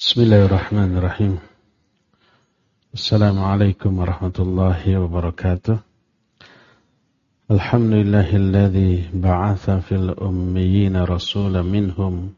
Bismillahirrahmanirrahim. Assalamualaikum warahmatullahi wabarakatuh. Alhamdulillahilladzi ba'atha fil ummiyina rasulan minhum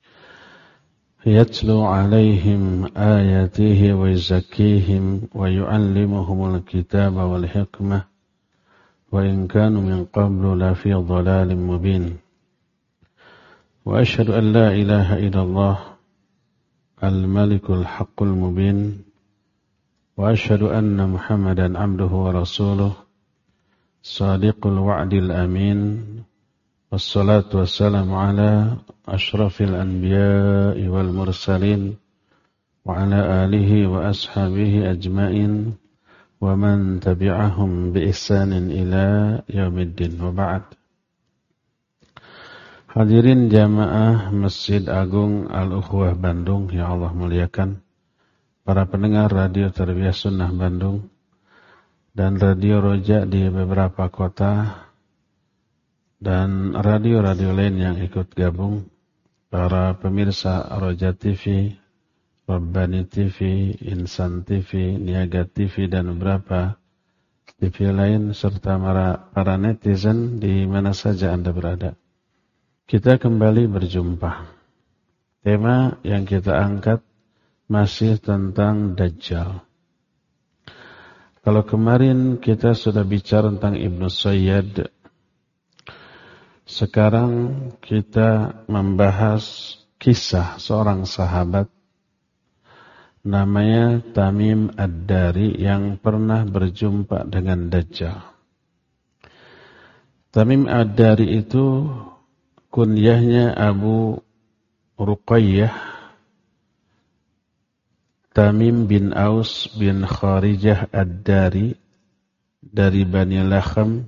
yatlu alaihim ayatihi wa yuzakkihim wa yu'allimuhumul kitaba wal hikmah wa in kanu min qablu la fi dhalalin mubin. Wa asyhadu an la ilaha illallah al-malikul haqqul mubin wa asyhadu anna Muhammadan abduhu wa rasuluh sadiqul wa'dil amin wassalatu wassalamu ala asyrafil anbiya'i wal mursalin wa ala alihi wa ashabihi ajmain wa man tabi'ahum bi ihsanin ila yaumiddin wa ba'd. Hadirin jamaah Masjid Agung Al-Ukhwah Bandung yang Allah muliakan, para pendengar radio Tarbiyah Sunnah Bandung dan radio Roja di beberapa kota dan radio-radio lain yang ikut gabung, para pemirsa Roja TV, Rabbani TV, Insan TV, Niaga TV dan beberapa TV lain serta para netizen di mana saja Anda berada. Kita kembali berjumpa. Tema yang kita angkat masih tentang Dajjal. Kalau kemarin kita sudah bicara tentang Ibnu Sayyad, sekarang kita membahas kisah seorang sahabat namanya Tamim Ad-Dari yang pernah berjumpa dengan Dajjal. Tamim Ad-Dari itu kunyahnya Abu Ruqayyah Tamim bin Aus bin Kharijah Ad-Dari dari Bani Lakham.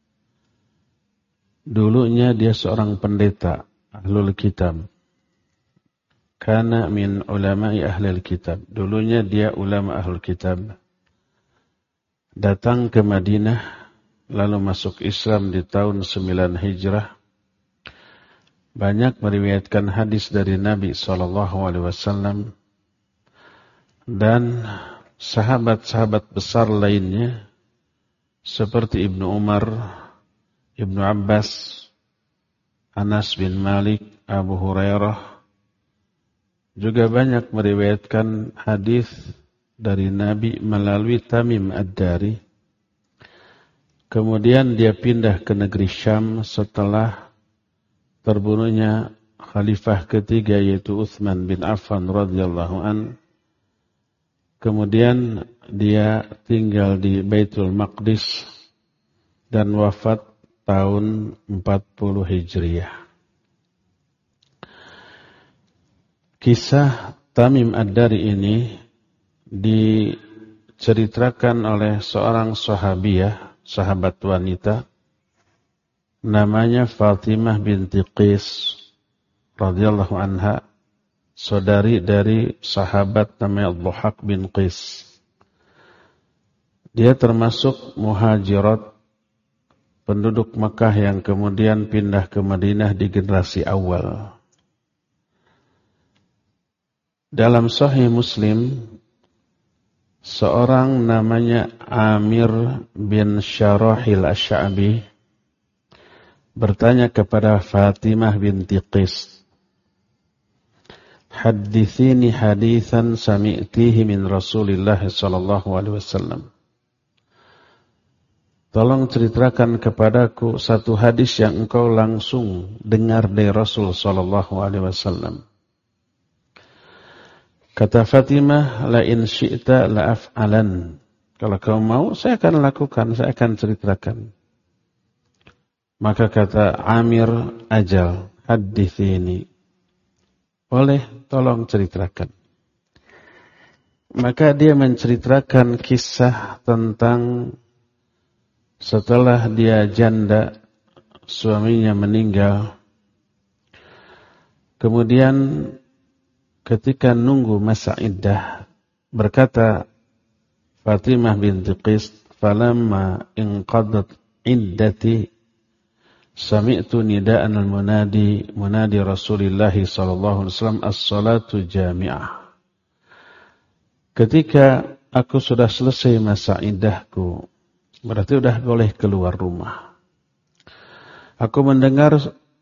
Dulunya dia seorang pendeta Ahlul Kitab. Kana min ulama'i Ahlul Kitab. Dulunya dia ulama Ahlul Kitab. Datang ke Madinah lalu masuk Islam di tahun 9 Hijrah. Banyak meriwayatkan hadis dari Nabi SAW dan sahabat-sahabat besar lainnya seperti Ibnu Umar, Ibnu Abbas, Anas bin Malik, Abu Hurairah juga banyak meriwayatkan hadis dari Nabi melalui Tamim Ad-Dari. Kemudian dia pindah ke negeri Syam setelah terbunuhnya khalifah ketiga yaitu Utsman bin Affan radhiyallahu an. Kemudian dia tinggal di Baitul Maqdis dan wafat tahun 40 Hijriah. Kisah Tamim Ad-Dari ini diceritakan oleh seorang sahabiah, sahabat wanita namanya Fatimah binti Qais radhiyallahu anha, saudari dari sahabat namanya Dhahak bin Qais. Dia termasuk muhajirat, penduduk Mekah yang kemudian pindah ke Madinah di generasi awal. Dalam Sahih Muslim, seorang namanya Amir bin Syarahil Asy-Sya'bi bertanya kepada Fatimah binti Qais, "Hadithini hadithan sami'tihi min Rasulillah sallallahu alaihi wasallam." Tolong ceritakan kepadaku satu hadis yang engkau langsung dengar dari Rasul sallallahu alaihi wasallam. Kata Fatimah, "La in syi'ta la af'alan." Kalau kau mau, saya akan lakukan, saya akan ceritakan. Maka kata Amir, "Ajal, hadithini." Boleh, tolong ceritakan. Maka dia menceritakan kisah tentang setelah dia janda, suaminya meninggal. Kemudian ketika nunggu masa iddah, berkata Fatimah binti Qais, "Falamma inqadat iddati sami'tu nida'an al-munadi Rasulillah sallallahu alaihi wasallam as-salatu jami'ah." ketika aku sudah selesai masa iddahku, berarti sudah boleh keluar rumah. Aku mendengar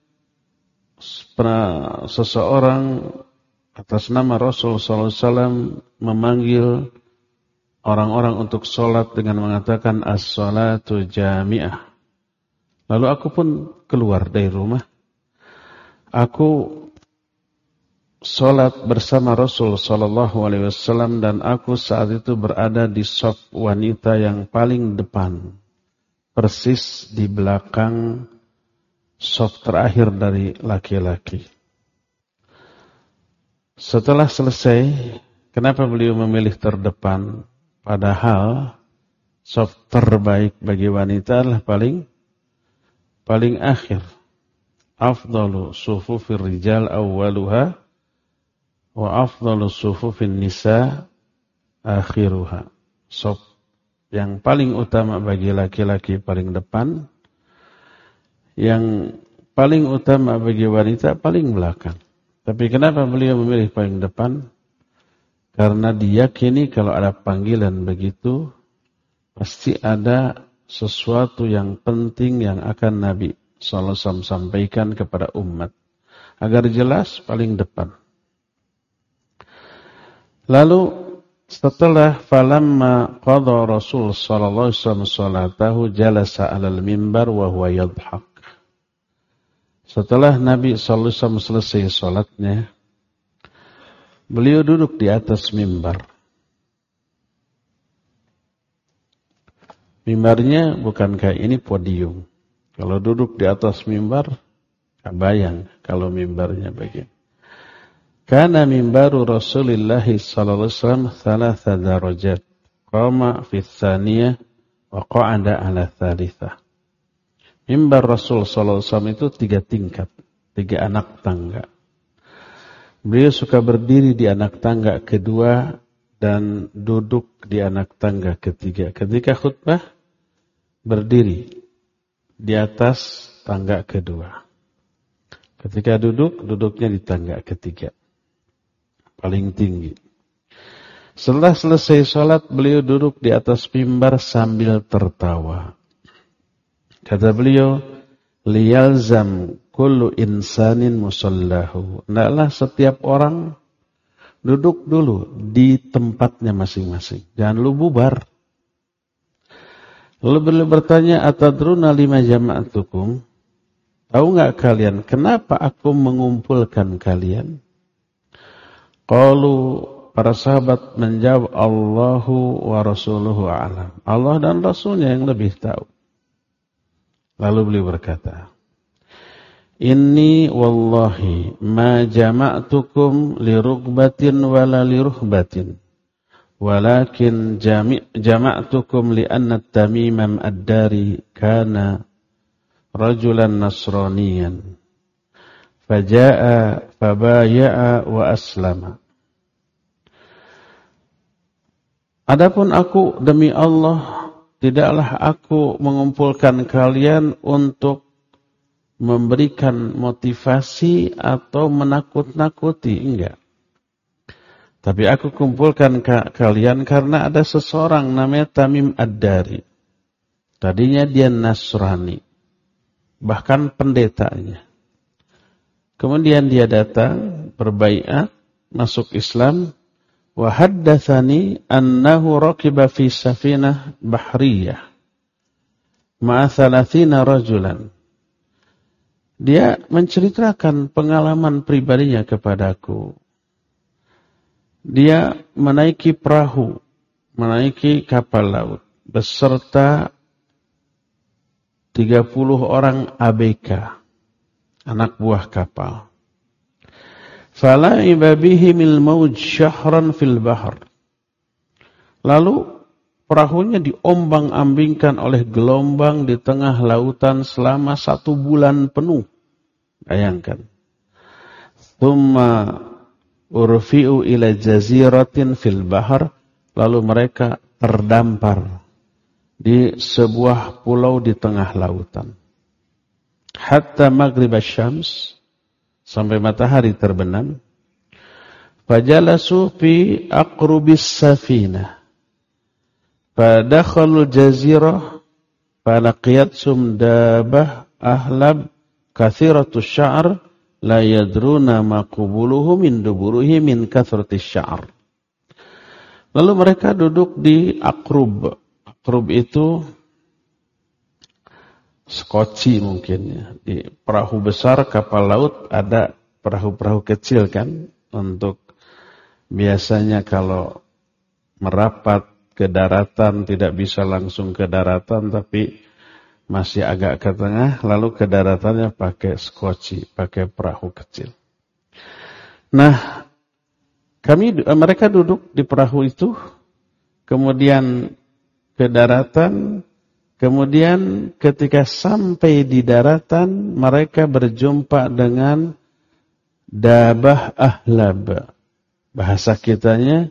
seseorang atas nama Rasul SAW memanggil orang-orang untuk sholat dengan mengatakan as-salatu jami'ah. Lalu aku pun keluar dari rumah. Aku sholat bersama Rasul SAW dan aku saat itu berada di shaf wanita yang paling depan, persis di belakang shaf terakhir dari laki-laki. Setelah selesai, kenapa beliau memilih terdepan? Padahal shaf terbaik bagi wanita adalah paling akhir. Afdalu sufufir rijal awwaluha wa afdalu sufufin nisa akhiruha. Shaf yang paling utama bagi laki-laki paling depan, yang paling utama bagi wanita paling belakang. Tapi kenapa beliau memilih paling depan? Karena diyakini kalau ada panggilan begitu, pasti ada sesuatu yang penting yang akan Nabi SAW sampaikan kepada umat. Agar jelas paling depan. Lalu setelah falamma qadha Rasul sallallahu alaihi wasallam salatahu jalasa 'alal mimbar wa huwa yadhhak. Setelah Nabi sallallahu alaihi wasallam selesai salatnya, beliau duduk di atas mimbar. Mimbarnya bukan kayak ini podium. Kalau duduk di atas mimbar, bayang kalau mimbarnya begini. Kana mimbaru Rasulillah sallallahu alaihi wasallam thalatha darajat. Qama fi tsaniyah wa qa'ada 'ala tsalitsah. Mimbar Rasul sallallahu alaihi wasallam itu 3 tingkat, 3 anak tangga. Beliau suka berdiri di anak tangga kedua dan duduk di anak tangga ketiga. Ketika khutbah, berdiri di atas tangga kedua. Ketika duduk, duduknya di tangga ketiga. Paling tinggi. Setelah selesai sholat, beliau duduk di atas mimbar sambil tertawa. Kata beliau, liyalzam kullu insanin musallahu. Hendaklah setiap orang duduk dulu di tempatnya masing-masing. Jangan lu bubar. Lalu beliau bertanya, atadruna lima jama'atukum? Tahu enggak kalian kenapa aku mengumpulkan kalian? Qalu, para sahabat menjawab, Allahu wa rasuluhu a'lam. Allah dan Rasulnya yang lebih tahu. Lalu beliau berkata, Inni wallahi ma jama'tukum li rugbatin wala li ruhbatin. Walakin jama'tukum li anna Tamimam ad-Dari kana rajulan nasraniyan. Faja'a fabaya'a wa aslama. Adapun aku demi Allah, tidaklah aku mengumpulkan kalian untuk memberikan motivasi atau menakut-nakuti, enggak. Tapi aku kumpulkan kalian karena ada seseorang namanya Tamim ad-Dari. Tadinya dia Nasrani, bahkan pendetanya. Kemudian dia datang, berbaiat, masuk Islam. Wa haddatsani annahu raqiba fi safinah bahriyah ma'a 30 rajulan. Dia menceritakan pengalaman pribadinya kepadaku. Dia menaiki perahu, menaiki kapal laut beserta 30 orang ABK, anak buah kapal. Fala'iba bihimil mawj syahran fil bahr. Lalu perahunya diombang-ambingkan oleh gelombang di tengah lautan selama 1 bulan penuh. Bayangkan. Thumma urfi'u ila jaziratin fil bahr. Lalu mereka terdampar di sebuah pulau di tengah lautan. Hatta maghrib asy-syams. Sampai matahari terbenam. fajalasu fi aqrubis safinah fadakhalul jazirah falaqiyatsum dabah ahlab kathiratus sya'r la yadruna ma qubuluhu min duburuhi min kathratis sya'r. Lalu mereka duduk di Aqrub. Aqrub itu skoci mungkin ya. Di perahu besar kapal laut ada perahu-perahu kecil kan. Untuk biasanya kalau merapat ke daratan tidak bisa langsung ke daratan tapi masih agak ke tengah. Lalu ke daratannya pakai skoci, pakai perahu kecil. Nah, mereka duduk di perahu itu, kemudian ke daratan, kemudian ketika sampai di daratan, mereka berjumpa dengan dabah ahlab. Bahasa kitanya,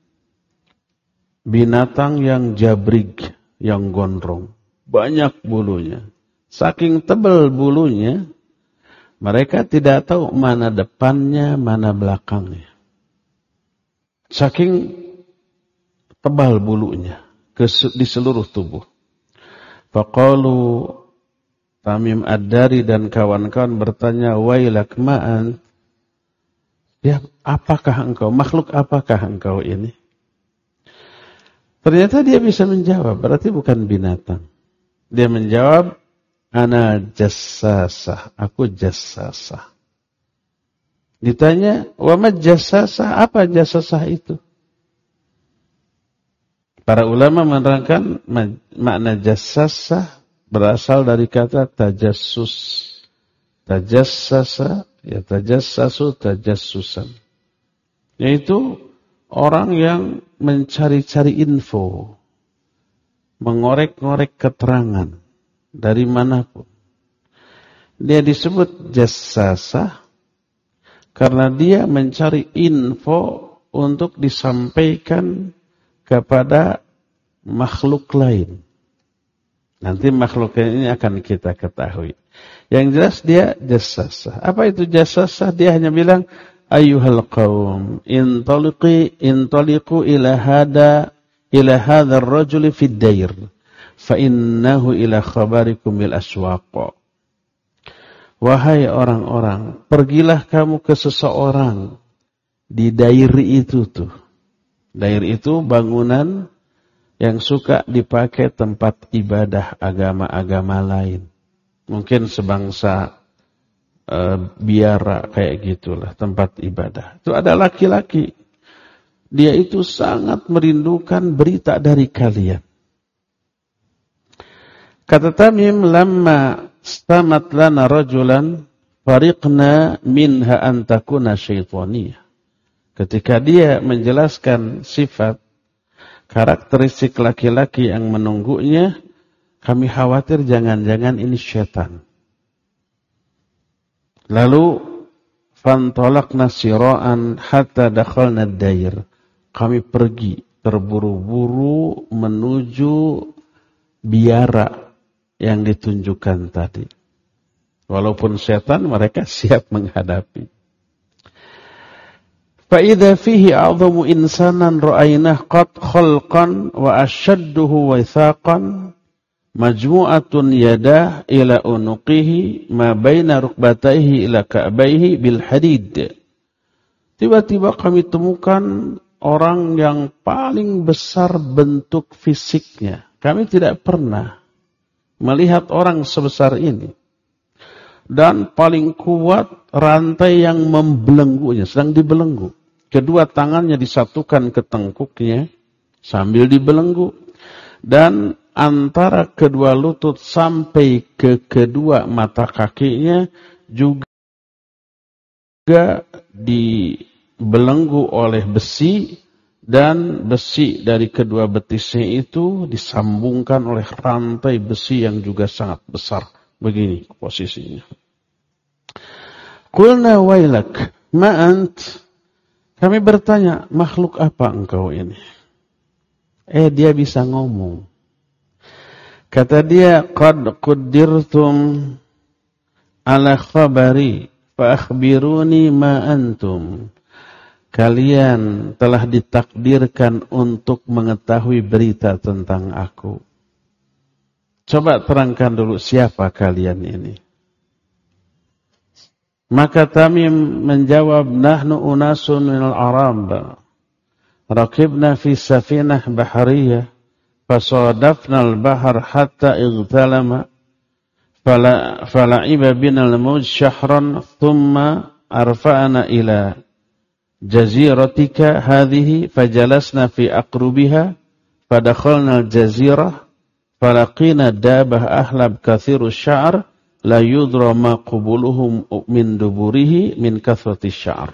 binatang yang jabrig, yang gondrong. Banyak bulunya. Saking tebal bulunya, mereka tidak tahu mana depannya, mana belakangnya. Saking tebal bulunya di seluruh tubuh. Faqalu Tamim Ad-Dari dan kawan-kawan bertanya, wailak ma'an, ya apakah engkau, makhluk apakah engkau ini? Ternyata dia bisa menjawab, berarti bukan binatang. Dia menjawab, ana jassasah, aku jassasah. Ditanya, wa ma jassasah, apa jassasah itu? Para ulama menerangkan makna jassasah berasal dari kata tajassus. Tajassasa, ya tajassasu, tajassusan. Yaitu orang yang mencari-cari info, mengorek-ngorek keterangan dari manapun. Dia disebut jassasah karena dia mencari info untuk disampaikan kepada makhluk lain. Nanti makhluk ini akan kita ketahui. Yang jelas dia jassasah. Apa itu jassasah? Dia hanya bilang, ayyuhal qaum, intaliqu ila hada ar-rajuli fid dair, fa innahu ila khabarikum bil aswaq. Wahai orang-orang, pergilah kamu ke seseorang di dair itu tuh. Dair itu bangunan yang suka dipakai tempat ibadah agama-agama lain. Mungkin sebangsa biara kayak gitulah, tempat ibadah. Itu ada laki-laki. Dia itu sangat merindukan berita dari kalian. Kata Tamim, lamma stamat lana rajulan fariqna minha an takuna syaitaniyah. Ketika dia menjelaskan sifat karakteristik laki-laki yang menunggunya, kami khawatir jangan-jangan ini syaitan. Lalu fantolakna sira'an hatta dakhalna ad-dair. Kami pergi terburu-buru menuju biara yang ditunjukkan tadi. Walaupun setan, mereka siap menghadapi. Fa'idha fihi a'zamu insanan ra'ainah qad khalqan wa ashadduhu waithaqan majmu'atun yadah ila unuqihi ma baina rukbataihi ila ka'baihi bil hadid. Tiba-tiba kami temukan orang yang paling besar bentuk fisiknya. Kami tidak pernah melihat orang sebesar ini. Dan paling kuat rantai yang membelenggunya, sedang dibelenggu. Kedua tangannya disatukan ke tengkuknya sambil dibelenggu. Dan antara kedua lutut sampai ke kedua mata kakinya juga dibelenggu oleh besi. Dan besi dari kedua betisnya itu disambungkan oleh rantai besi yang juga sangat besar. Begini posisinya. Qulna wailak ma'ant. Kami bertanya, makhluk apa engkau ini? Dia bisa ngomong. Kata dia, qad quddirtum ala khabari fa akhbiruni ma antum. kalian telah ditakdirkan untuk mengetahui berita tentang aku. Coba terangkan dulu siapa kalian ini. Maka Tamim menjawab, nahnu unasun minal Arab. Rakibna fi safinah bahariyah. Fasadafna al-bahar hatta igtalama. Fala'iba bina al-mawj syahran. Thumma arfa'ana ila jaziratika hadhihi. Fajalasna fi aqrubiha. Fadakhalna al-jazirah. Falaqina dabah ahlab kathiru sya'ar. La yudra ma qubuluhum min duburihi min kathrati sya'ar.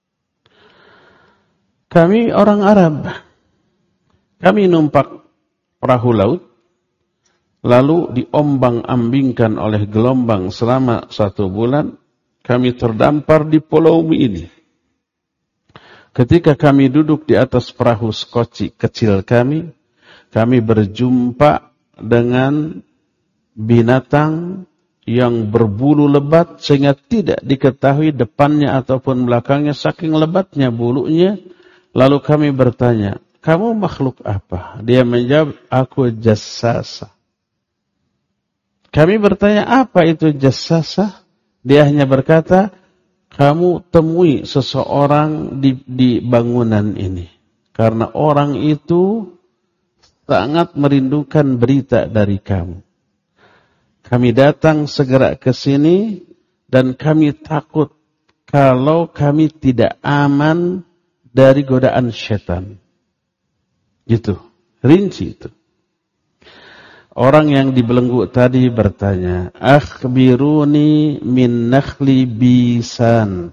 Kami orang Arab. Kami numpak perahu laut, lalu diombang-ambingkan oleh gelombang selama 1 bulan. Kami terdampar di pulau ini. Ketika kami duduk di atas perahu skoci kecil kami berjumpa dengan binatang yang berbulu lebat sehingga tidak diketahui depannya ataupun belakangnya saking lebatnya bulunya. Lalu kami bertanya, kamu makhluk apa? Dia menjawab, aku jassasa. Kami bertanya, apa itu jassasa? Dia hanya berkata, kamu temui seseorang di bangunan ini. Karena orang itu sangat merindukan berita dari kamu. Kami datang segera ke sini dan kami takut kalau kami tidak aman dari godaan syaitan. Gitu, rinci itu. Orang yang dibelenggu tadi bertanya, akhbiruni min nakhli bisan.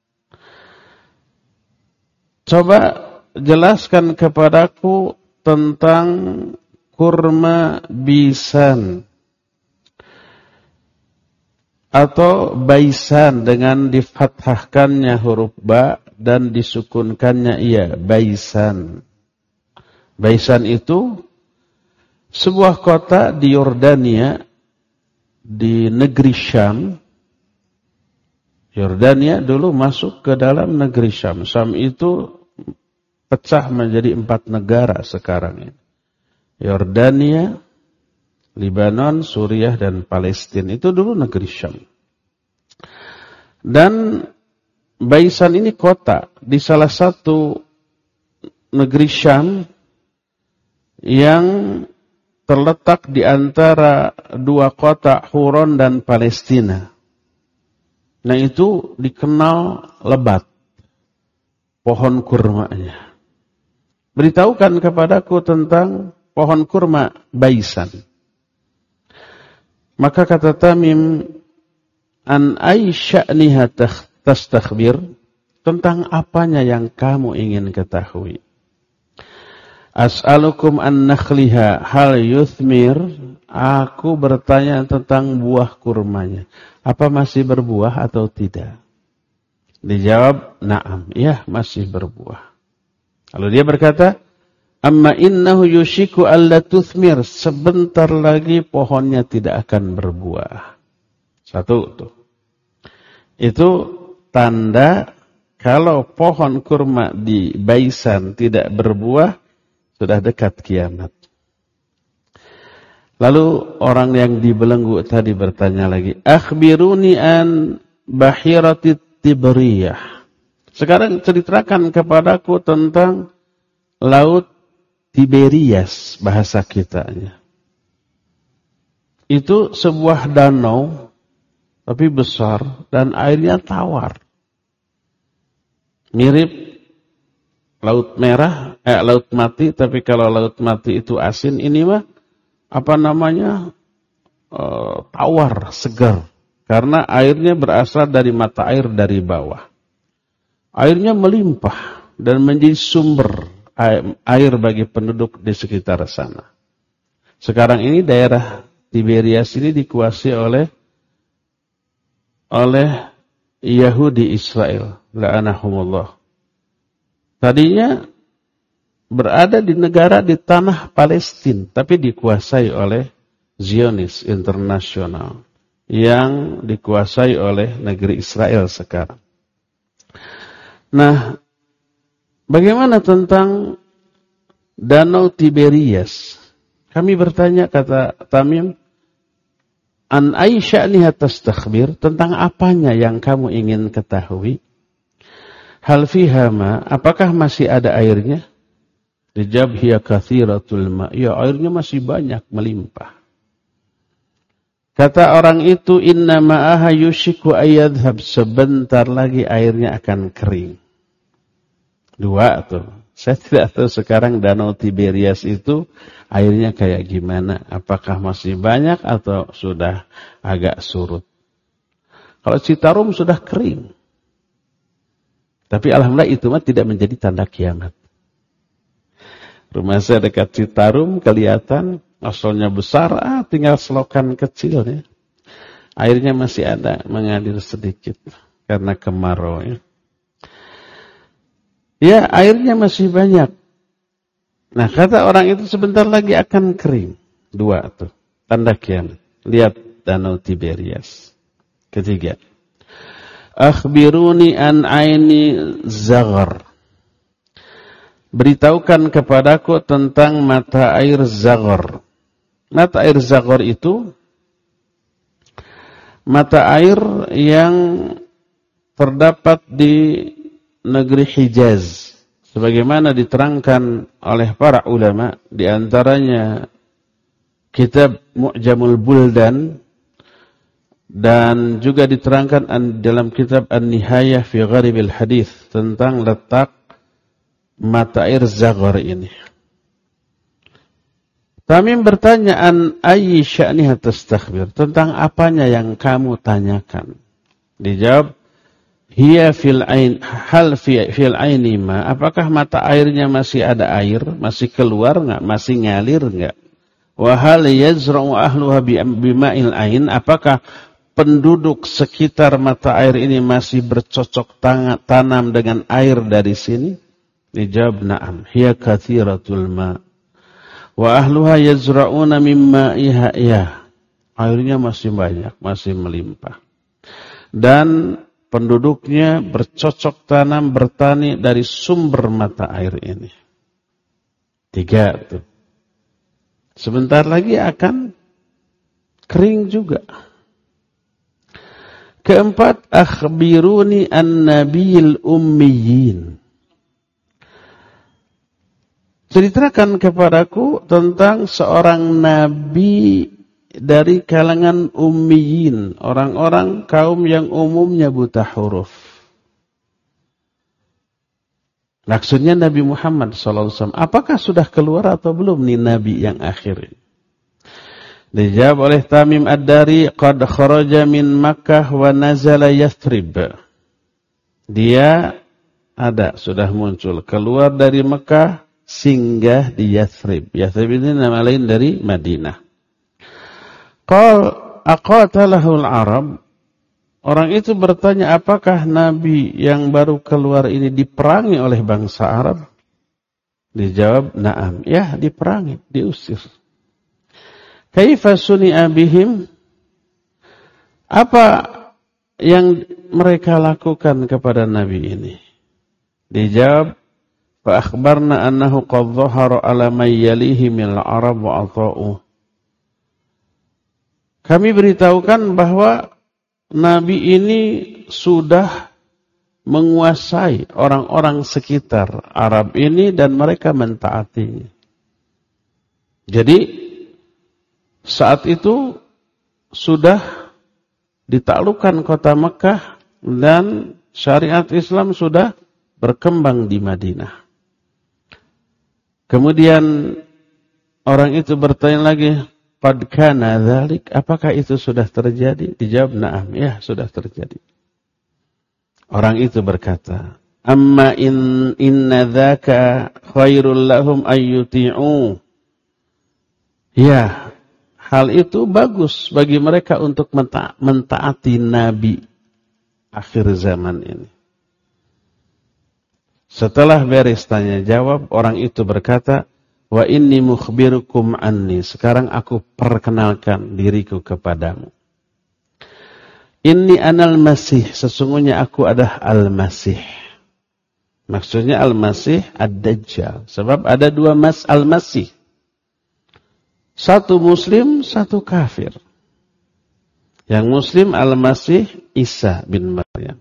Coba jelaskan kepadaku tentang kurma bisan. Atau baisan dengan difathahkannya huruf ba dan disukunkannya ia, baisan. Baisan itu sebuah kota di Yordania, di negeri Syam. Yordania dulu masuk ke dalam negeri Syam. Syam itu pecah menjadi 4 negara sekarang ini. Yordania, Libanon, Suriah, dan Palestina. Itu dulu negeri Syam. Dan Baisan ini kota di salah satu negeri Syam yang terletak di antara 2 kota Huron dan Palestina. Nah itu dikenal lebat pohon kurmanya. Beritahukan kepadaku tentang pohon kurma Baisan. Maka kata Tamim, an ay sya'niha tastakhbir, tentang apanya yang kamu ingin ketahui. As'alukum an nakhliha hal yuthmir, aku bertanya tentang buah kurmanya. Apa masih berbuah atau tidak? Dijawab, na'am, ya masih berbuah. Lalu dia berkata, amma innahu yushiku alla tuthmir, sebentar lagi pohonnya tidak akan berbuah. 1 tuh. Itu tanda kalau pohon kurma di Baisan tidak berbuah, sudah dekat kiamat. Lalu orang yang dibelenggu tadi bertanya lagi, akhbiruni an bahirati Tiberiyah. Sekarang ceritakan kepadaku tentang laut Tiberias, bahasa kitanya. Itu sebuah danau, tapi besar, dan airnya tawar. Mirip laut merah, laut mati, tapi kalau laut mati itu asin, ini mah, tawar, segar. Karena airnya berasal dari mata air dari bawah. Airnya melimpah, dan menjadi sumber air bagi penduduk di sekitar sana. Sekarang ini daerah Tiberias ini dikuasai oleh Yahudi Israel, la'anahumullah. Tadinya berada di negara di tanah Palestina, tapi dikuasai oleh Zionis Internasional yang dikuasai oleh negeri Israel sekarang. Nah, Bagaimana tentang Danau Tiberias? Kami bertanya, kata Tamim, an aisya'niha tastakhbir, tentang apanya yang kamu ingin ketahui? Hal fiha ma, apakah masih ada airnya? Dijawab, hiya katsiratul ma, ya airnya masih banyak, melimpah. Kata orang itu, inna ma'aha yushiku ayyadhab, sebentar lagi airnya akan kering. Dua tuh. Saya tidak tahu sekarang Danau Tiberias itu airnya kayak gimana. Apakah masih banyak atau sudah agak surut. Kalau Citarum sudah kering. Tapi alhamdulillah itu mah tidak menjadi tanda kiamat. Rumah saya dekat Citarum, kelihatan asalnya besar, tinggal selokan kecil ya. Airnya masih ada, mengalir sedikit karena kemarau ya. Ya, airnya masih banyak. Nah, kata orang itu sebentar lagi akan kering. Dua tuh, tanda kiamat. Lihat Danau Tiberias. Ketiga, akhbiruni an aini zaghar. Beritahukan kepadaku tentang mata air Zaghar. Mata air Zaghar itu mata air yang terdapat di negeri Hijaz. Sebagaimana diterangkan oleh para ulama, di antaranya kitab Mu'jamul Buldan dan juga diterangkan dalam kitab An-Nihayah fi Gharibil Hadits tentang letak mata air Zaghar ini. Tamim bertanya, an ayyi sya'niha tastakhbir, tentang apanya yang kamu tanyakan? Dijawab, hiya fil ain, hal fil aini ma, apakah mata airnya masih ada air, masih keluar enggak, masih ngalir enggak? Wa hal yazra'u ahluha bima'il ain, apakah penduduk sekitar mata air ini masih bercocok tanam dengan air dari sini? Dijawab, na'am, hiya katsiratul ma. Wa ahluha yazra'una mimma iha. Airnya masih banyak, masih melimpah. Dan penduduknya bercocok tanam, bertani dari sumber mata air ini. Tiga tuh. Sebentar lagi akan kering juga. Keempat, akhbiruni an-nabiyil ummiyin. Ceritakan kepadaku tentang seorang nabi dari kalangan ummiyin, orang-orang kaum yang umumnya buta huruf. Maksudnya Nabi Muhammad SAW. Apakah sudah keluar atau belum nih nabi yang akhir? Dijawab oleh Tamim Ad-Dari, qad kharaja min Makkah wa nazala Yathrib. Dia ada, sudah muncul, keluar dari Mekah, singgah di Yathrib. Yathrib ini nama lain dari Madinah. Qal aqatalahul Arab. Orang itu bertanya, apakah Nabi yang baru keluar ini diperangi oleh bangsa Arab? Dijawab, na'am. Ya, diperangi, diusir. Kaifa suni'a bihim? Apa yang mereka lakukan kepada Nabi ini? Dijawab, fa akhbarna annahu qad dhahara ala may yalihi min al-arab wa ata'u. Kami beritahukan bahwa Nabi ini sudah menguasai orang-orang sekitar Arab ini dan mereka mentaatinya. Jadi saat itu sudah ditaklukkan kota Mekah dan syariat Islam sudah berkembang di Madinah. Kemudian orang itu bertanya lagi, qad kana dzalik, apakah itu sudah terjadi? Dijawab, na'am, ya sudah terjadi. Orang itu berkata, amma inna dzaka khairul lahum ayyuti'u. Ya, hal itu bagus bagi mereka untuk mentaati Nabi akhir zaman ini. Setelah beres tanya jawab, orang itu berkata, wa inni mukhbirukum anni. Sekarang aku perkenalkan diriku kepadamu. Inni anal masih, sesungguhnya aku adalah al-masih. Maksudnya Al-Masih Ad-Dajjal. Sebab ada dua Al-Masih. Satu Muslim, satu kafir. Yang Muslim Al-Masih Isa bin Maryam.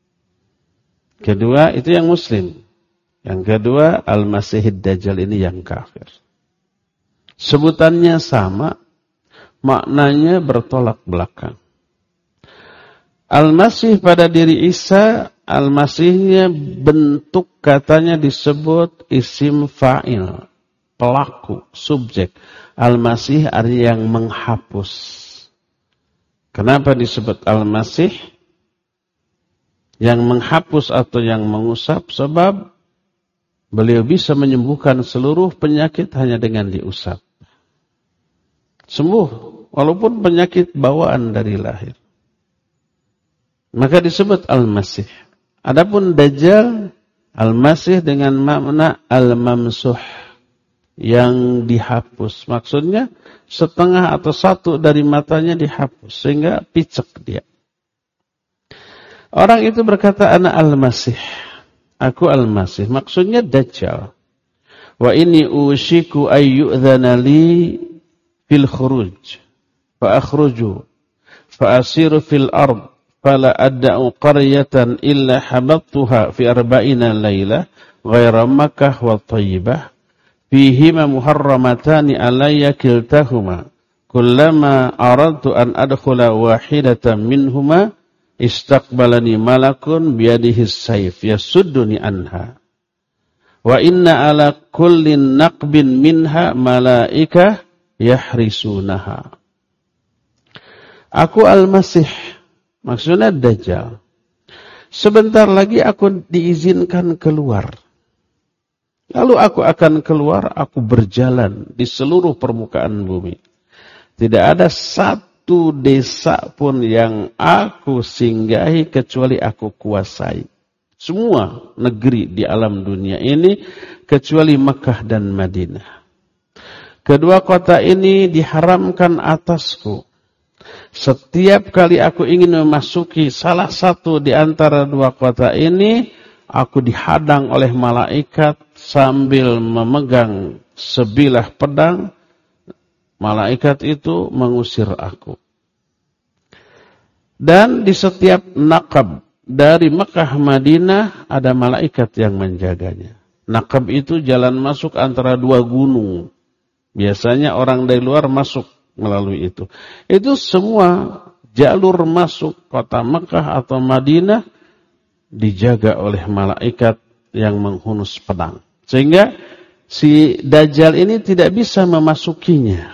Kedua itu yang Muslim. Yang kedua Al-Masih Ad-Dajjal ini yang kafir. Sebutannya sama, maknanya bertolak belakang. Al-Masih pada diri Isa, Al-Masihnya bentuk katanya disebut isim fa'il, pelaku, subjek. Al-Masih artinya yang menghapus. Kenapa disebut Al-Masih? Yang menghapus atau yang mengusap, sebab beliau bisa menyembuhkan seluruh penyakit hanya dengan diusap. Sembuh, walaupun penyakit bawaan dari lahir. Maka disebut Al-Masih. Adapun Dajjal, Al-Masih dengan makna Al-Mamsuh, yang dihapus. Maksudnya setengah atau satu dari matanya dihapus, sehingga picek dia. Orang itu berkata, ana Al-Masih. Aku Al-Masih. Maksudnya Dajjal. Wa inni ushiku ayyu'dhana li fil khuruj. Fa akhruju. Fa asiru fil ard. Fala adda'u qaryatan illa habattuha fi arba'ina laylah. Ghaira Makkah wa Tayyibah. Fihima muharramatani alayya kiltahuma. Kullama aradtu an adkhula wahidatan minhuma. Istaqbalani malakun biyadihi sayf yasudduni anha. Wa inna ala kullin naqbin minha malaikah yahrisunaha. Aku Al-Masih, maksudnya Dajjal. Sebentar lagi aku diizinkan keluar. Lalu aku akan keluar, aku berjalan di seluruh permukaan bumi. Tidak ada satu desa pun yang aku singgahi kecuali aku kuasai. Semua negeri di alam dunia ini kecuali Makkah dan Madinah. Kedua kota ini diharamkan atasku. Setiap kali aku ingin memasuki salah satu di antara dua kota ini, aku dihadang oleh malaikat sambil memegang sebilah pedang. Malaikat itu mengusir aku. Dan di setiap naqab dari Mekah Madinah ada malaikat yang menjaganya. Naqab itu jalan masuk antara dua gunung. Biasanya orang dari luar masuk melalui itu. Itu semua jalur masuk kota Mekah atau Madinah dijaga oleh malaikat yang menghunus pedang. Sehingga si Dajjal ini tidak bisa memasukinya.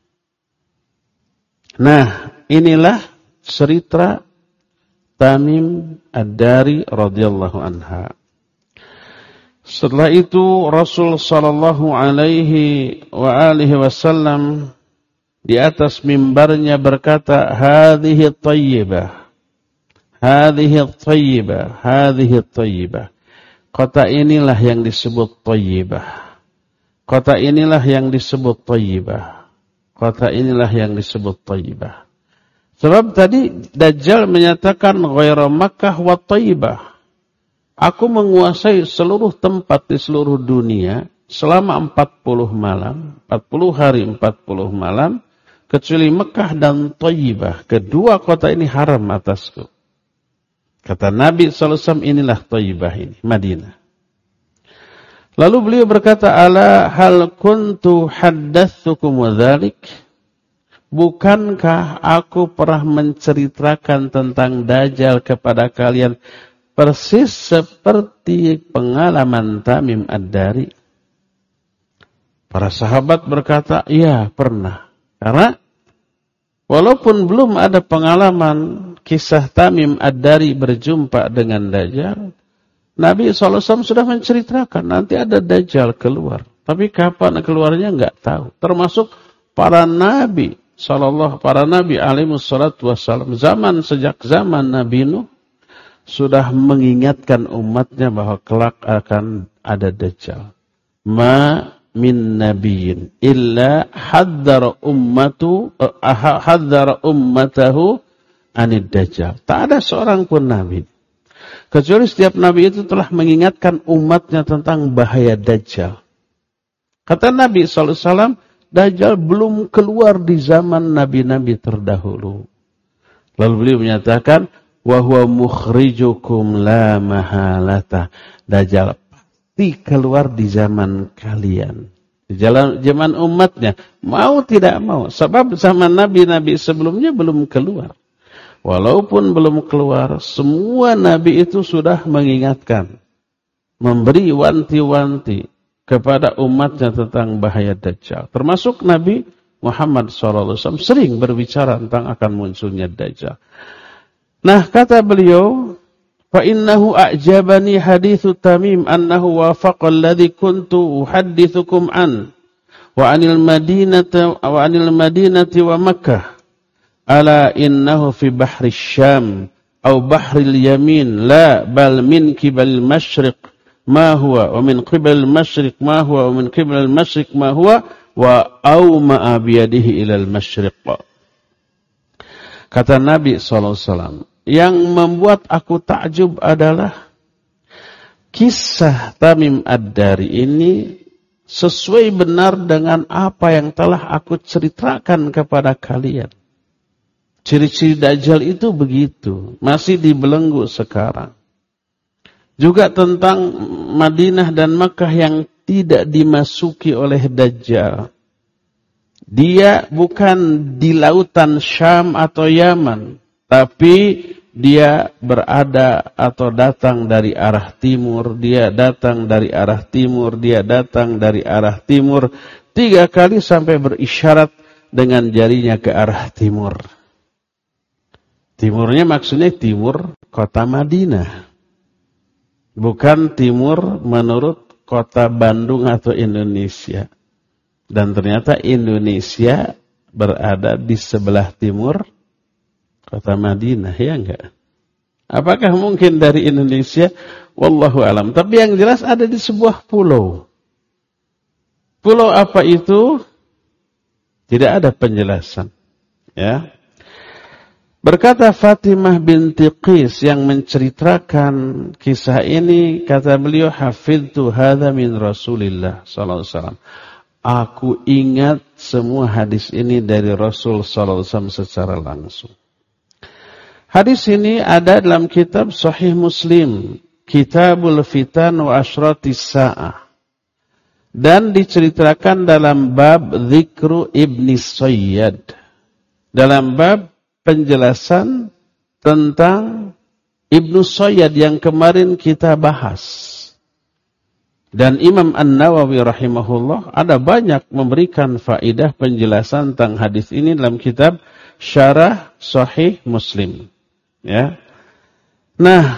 Nah, inilah cerita Tamim Ad-Dari radhiyallahu anha. Setelah itu Rasul sallallahu alaihi wa alihi wasallam di atas mimbarnya berkata, hadhihi thayyibah, hadhihi thayyibah, hadhihi thayyibah. Kota inilah yang disebut thayyibah. Kota inilah yang disebut thayyibah. Kota inilah yang disebut Tayyibah. Sebab tadi Dajjal menyatakan ghaira Makkah wa Tayyibah. Aku menguasai seluruh tempat di seluruh dunia selama 40 malam, 40 hari 40 malam, kecuali Mekah dan Tayyibah. Kedua kota ini haram atasku. Kata Nabi SAW, inilah Tayyibah ini, Madinah. Lalu beliau berkata, ala hal kuntu haddatsukum dzalik? Bukankah aku pernah menceritakan tentang Dajjal kepada kalian persis seperti pengalaman Tamim Ad-Dari? Para sahabat berkata, iya pernah. Karena walaupun belum ada pengalaman kisah Tamim Ad-Dari berjumpa dengan Dajjal, Nabi SAW sudah menceritakan nanti ada Dajjal keluar. Tapi kapan keluarnya enggak tahu. Termasuk para Nabi para Nabi alaihi salatu wassalam. Sejak zaman Nabi Nuh sudah mengingatkan umatnya bahwa kelak akan ada Dajjal. Ma min nabiyyin illa haddara ummatahu anid Dajjal. Tak ada seorang pun Nabi Kecuali setiap nabi itu telah mengingatkan umatnya tentang bahaya Dajjal. Kata Nabi SAW, Dajjal belum keluar di zaman nabi-nabi terdahulu. Lalu beliau menyatakan, wa huwa mukhrijukum la mahalata. Dajjal pasti keluar di zaman kalian. Di zaman umatnya. Mau tidak mau. Sebab zaman nabi-nabi sebelumnya belum keluar. Walaupun belum keluar, semua nabi itu sudah mengingatkan. Memberi wanti-wanti kepada umatnya tentang bahaya Dajjal. Termasuk Nabi Muhammad SAW sering berbicara tentang akan munculnya Dajjal. Nah, kata beliau, فَإِنَّهُ أَعْجَبَنِي حَدِيثُ تَمِيمٍ أَنَّهُ وَافَقَ الَّذِي كُنْتُ أُحَدِّثُكُمْ عَنْهُ وَعَنِ الْمَدِينَةِ وَمَكَّةِ أَلَا إِنَّهُ فِي بَحْرِ الشَّامِ أَوْ بَحْرِ الْيَمِينِ لَا بَلْ مِنْ قِبَلِ الْمَشْرِقِ مَا هُوَ وَمِنْ قِبَلِ الْمَشْرِقِ مَا هُوَ وَمِنْ قِبَلِ الْمَشْرِقِ مَا هُوَ وَأَوْمَأَ بِيَدِهِ إِلَى الْمَشْرِقِ. Kata Nabi SAW, yang membuat aku takjub adalah kisah Tamim Ad-Dari ini sesuai benar dengan apa yang telah aku ceritakan kepada kalian. Ciri-ciri Dajjal itu begitu, masih dibelenggu sekarang. Juga tentang Madinah dan Makkah yang tidak dimasuki oleh Dajjal. Dia bukan di lautan Syam atau Yaman, tapi dia berada atau datang dari arah timur, dia datang dari arah timur, dia datang dari arah timur. 3 kali sampai berisyarat dengan jarinya ke arah timur. Timurnya maksudnya timur kota Madinah. Bukan timur menurut kota Bandung atau Indonesia. Dan ternyata Indonesia berada di sebelah timur kota Madinah, ya enggak? Apakah mungkin dari Indonesia? Wallahu alam. Tapi yang jelas ada di sebuah pulau. Pulau apa itu? Tidak ada penjelasan. Ya. Berkata Fatimah binti Qis yang menceritakan kisah ini, kata beliau, hafidtu hadza min Rasulillah sallallahu alaihi wasallam. Aku ingat semua hadis ini dari Rasul sallallahu alaihi wasallam secara langsung. Hadis ini ada dalam kitab Sahih Muslim, Kitabul Fitan wa Ashratis Sa'ah. Dan diceritakan dalam bab Dzikru Ibni Sayyad. Dalam bab penjelasan tentang Ibnu Sayyad yang kemarin kita bahas. Dan Imam An-Nawawi rahimahullah ada banyak memberikan faedah penjelasan tentang hadis ini dalam kitab Syarah Sahih Muslim. Ya. Nah,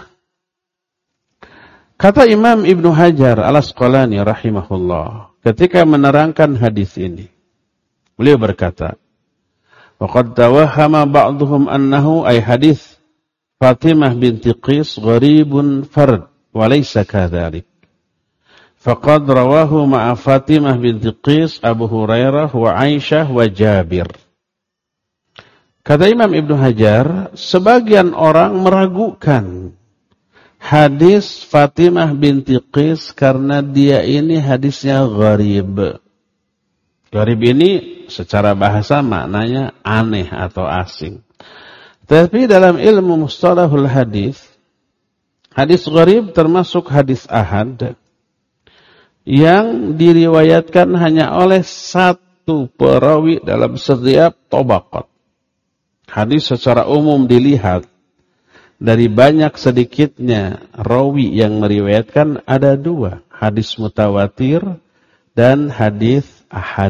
kata Imam Ibnu Hajar Al-Asqalani rahimahullah ketika menerangkan hadis ini, beliau berkata, وَقَدْ تَوَهَّمَ بَعْضُهُمْ أَنَّهُ أي حديث فاطمة بنت قيس غريب فرد وليس كذلك فقد رواه مع فاطمة بنت قيس أبو هريرة وعائشة وجابر. Kata Imam Ibnu Hajar, sebagian orang meragukan hadis Fatimah binti Qis karena dia ini hadisnya gharib. Gharib ini secara bahasa maknanya aneh atau asing. Tapi dalam ilmu mustalahul hadis, hadis gharib termasuk hadis ahad yang diriwayatkan hanya oleh satu perawi dalam setiap tabaqat. Hadis secara umum dilihat dari banyak sedikitnya rawi yang meriwayatkan ada 2, hadis mutawatir dan hadis ahad.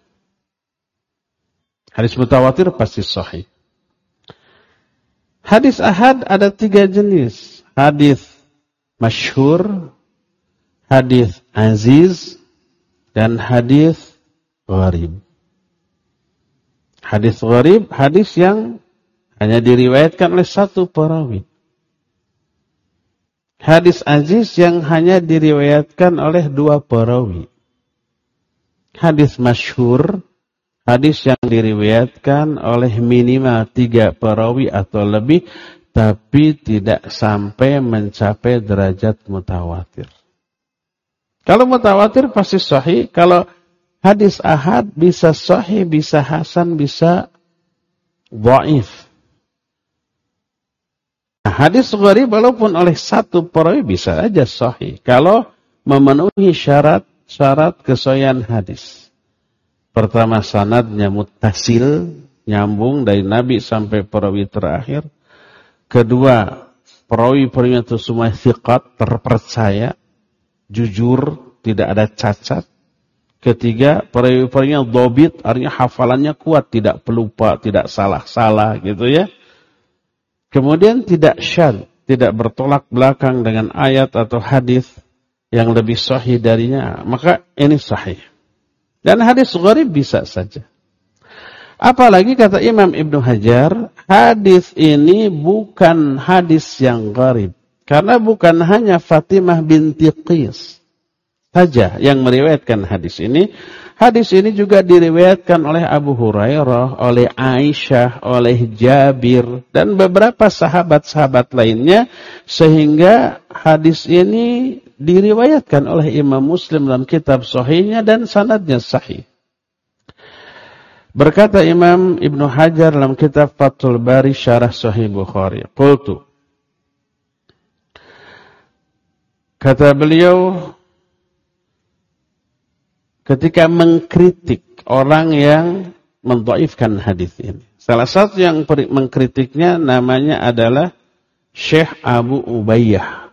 Hadis mutawatir pasti sahih. Hadis ahad ada 3 jenis. Hadis masyhur, hadis aziz, dan hadis gharib. Hadis gharib, hadis yang hanya diriwayatkan oleh satu perawi. Hadis aziz yang hanya diriwayatkan oleh 2 perawi. Hadis masyhur, hadis yang diriwayatkan oleh minimal 3 perawi atau lebih, tapi tidak sampai mencapai derajat mutawatir. Kalau mutawatir pasti sahih, kalau hadis ahad bisa sahih, bisa hasan, bisa dhaif. Nah, hadis gharib walaupun oleh satu perawi bisa aja sahih kalau memenuhi syarat kesahihan hadis. Pertama, sanadnya muttasil, nyambung dari Nabi sampai perawi terakhir. Kedua, perawi-perawinya itu semua thiqat, terpercaya, jujur, tidak ada cacat. Ketiga, perawi-perawinya dhabit, artinya hafalannya kuat, tidak pelupa, tidak salah-salah gitu ya. Kemudian tidak syadz, tidak bertolak belakang dengan ayat atau hadis yang lebih sahih darinya, maka ini sahih. Dan hadis gharib bisa saja. Apalagi kata Imam Ibnu Hajar, hadis ini bukan hadis yang gharib. Karena bukan hanya Fatimah binti Qais saja yang meriwayatkan hadis ini. Hadis ini juga diriwayatkan oleh Abu Hurairah, oleh Aisyah, oleh Jabir, dan beberapa sahabat-sahabat lainnya. Sehingga hadis ini diriwayatkan oleh Imam Muslim dalam kitab sahihnya dan sanadnya sahih. Berkata Imam Ibnu Hajar dalam kitab Fathul Bari Syarah Sahih Bukhari, qultu, kata beliau ketika mengkritik orang yang mendhaifkan hadis ini. Salah satu yang mengkritiknya namanya adalah Syekh Abu Ubayyah.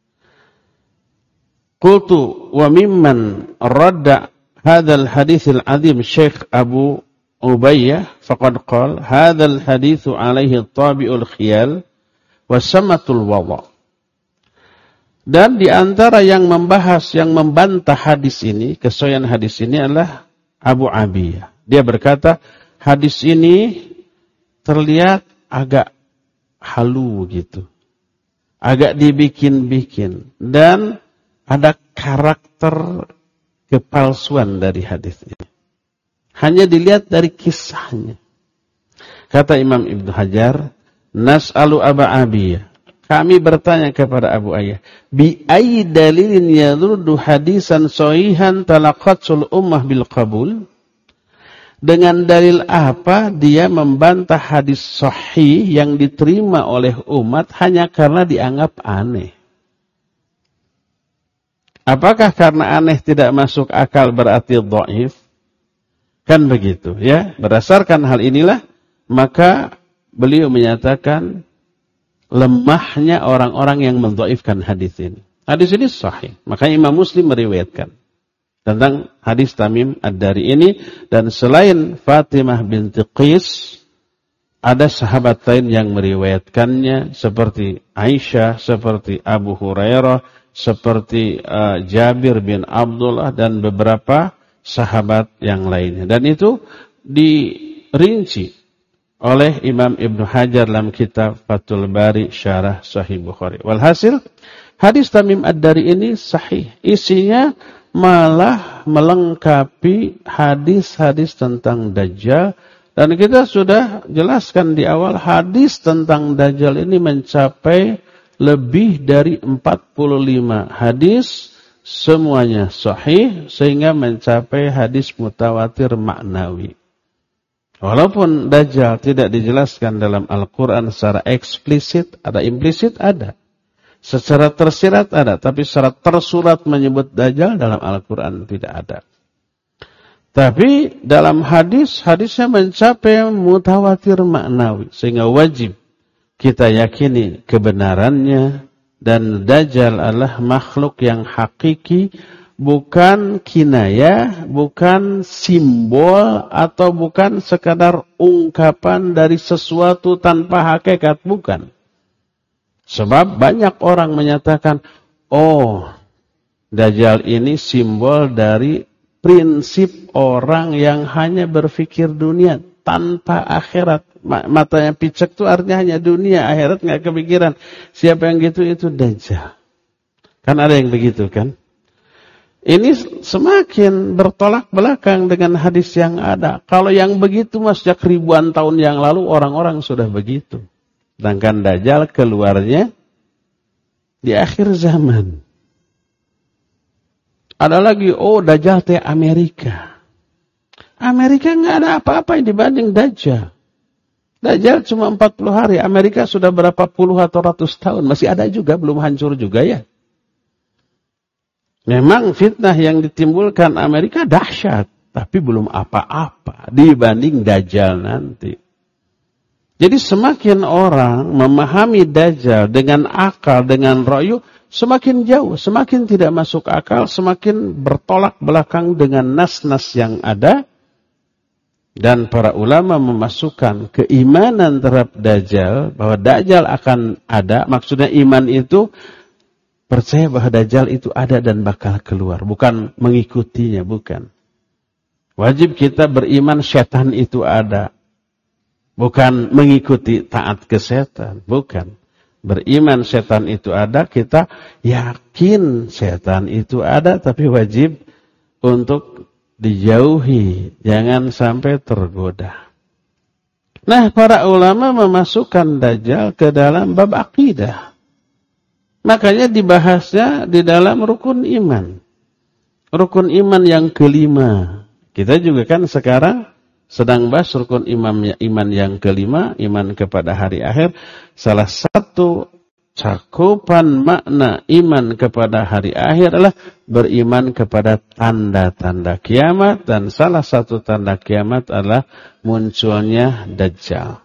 Qultu wa mimman radda hadzal haditsil azim Syekh Abu Ubayyah faqad qala hadzal haditsu alaihi tabi'ul khiyal wa samatul wada'. Dan di antara yang membahas, yang membantah hadis ini, kesahihan hadis ini adalah Abu Abiyah. Dia berkata, hadis ini terlihat agak halu gitu. Agak dibikin-bikin. Dan ada karakter kepalsuan dari hadis ini. Hanya dilihat dari kisahnya. Kata Imam Ibnu Hajar, Nas'alu Aba Abiyah. Kami bertanya kepada Abu Ayah, bi ayyi dalilin yadurdu hadisan sahihan talaqatul ummah bil qabul? Dengan dalil apa dia membantah hadis sahih yang diterima oleh umat hanya karena dianggap aneh? Apakah karena aneh tidak masuk akal berarti dhaif? Kan begitu ya. Berdasarkan hal inilah maka beliau menyatakan lemahnya orang-orang yang mendhaifkan hadis ini. Hadis ini sahih. Makanya Imam Muslim meriwayatkan tentang hadis Tamim Ad-Dari ini. Dan selain Fatimah binti Qais, ada sahabat lain yang meriwayatkannya seperti Aisyah, seperti Abu Hurairah, seperti Jabir bin Abdullah dan beberapa sahabat yang lainnya. Dan itu dirinci oleh Imam Ibnu Hajar dalam kitab Fathul Bari Syarah Sahih Bukhari. Walhasil, hadis Tamim Ad-Dari ini sahih. Isinya malah melengkapi hadis-hadis tentang Dajjal. Dan kita sudah jelaskan di awal, hadis tentang Dajjal ini mencapai lebih dari 45 hadis. Semuanya sahih sehingga mencapai hadis mutawatir maknawi. Walaupun Dajjal tidak dijelaskan dalam Al-Quran secara eksplisit, ada implisit, ada. Secara tersirat ada, tapi secara tersurat menyebut Dajjal dalam Al-Quran tidak ada. Tapi dalam hadisnya mencapai mutawatir maknawi. Sehingga wajib kita yakini kebenarannya. Dan Dajjal adalah makhluk yang hakiki, bukan kinayah, bukan simbol, atau bukan sekadar ungkapan dari sesuatu tanpa hakikat, bukan. Sebab banyak orang menyatakan, oh, Dajjal ini simbol dari prinsip orang yang hanya berpikir dunia tanpa akhirat. Matanya picek itu artinya hanya dunia, akhirat nggak kepikiran. Siapa yang gitu itu Dajjal. Kan ada yang begitu kan? Ini semakin bertolak belakang dengan hadis yang ada. Kalau yang begitu sejak ribuan tahun yang lalu orang-orang sudah begitu. Sedangkan Dajjal keluarnya di akhir zaman. Ada lagi, Dajjal teh Amerika. Amerika nggak ada apa-apa dibanding Dajjal. Dajjal cuma 40 hari, Amerika sudah berapa puluh atau ratus tahun. Masih ada juga, belum hancur juga ya. Memang fitnah yang ditimbulkan Amerika dahsyat, tapi belum apa-apa dibanding Dajjal nanti. Jadi semakin orang memahami Dajjal dengan akal, dengan ra'yu, semakin jauh, semakin tidak masuk akal, semakin bertolak belakang dengan nas-nas yang ada. Dan para ulama memasukkan keimanan terhadap Dajjal, bahwa Dajjal akan ada, maksudnya iman itu percaya bahwa Dajjal itu ada dan bakal keluar, bukan mengikutinya, bukan. Wajib kita beriman setan itu ada, bukan mengikuti taat ke setan, bukan. Beriman setan itu ada, kita yakin setan itu ada, tapi wajib untuk dijauhi, jangan sampai tergoda. Nah, para ulama memasukkan Dajjal ke dalam bab akidah. Makanya dibahasnya di dalam rukun iman. Rukun iman yang kelima. Kita juga kan sekarang sedang bahas rukun iman yang kelima, iman kepada hari akhir. Salah satu cakupan makna iman kepada hari akhir adalah beriman kepada tanda-tanda kiamat, dan salah satu tanda kiamat adalah munculnya Dajjal.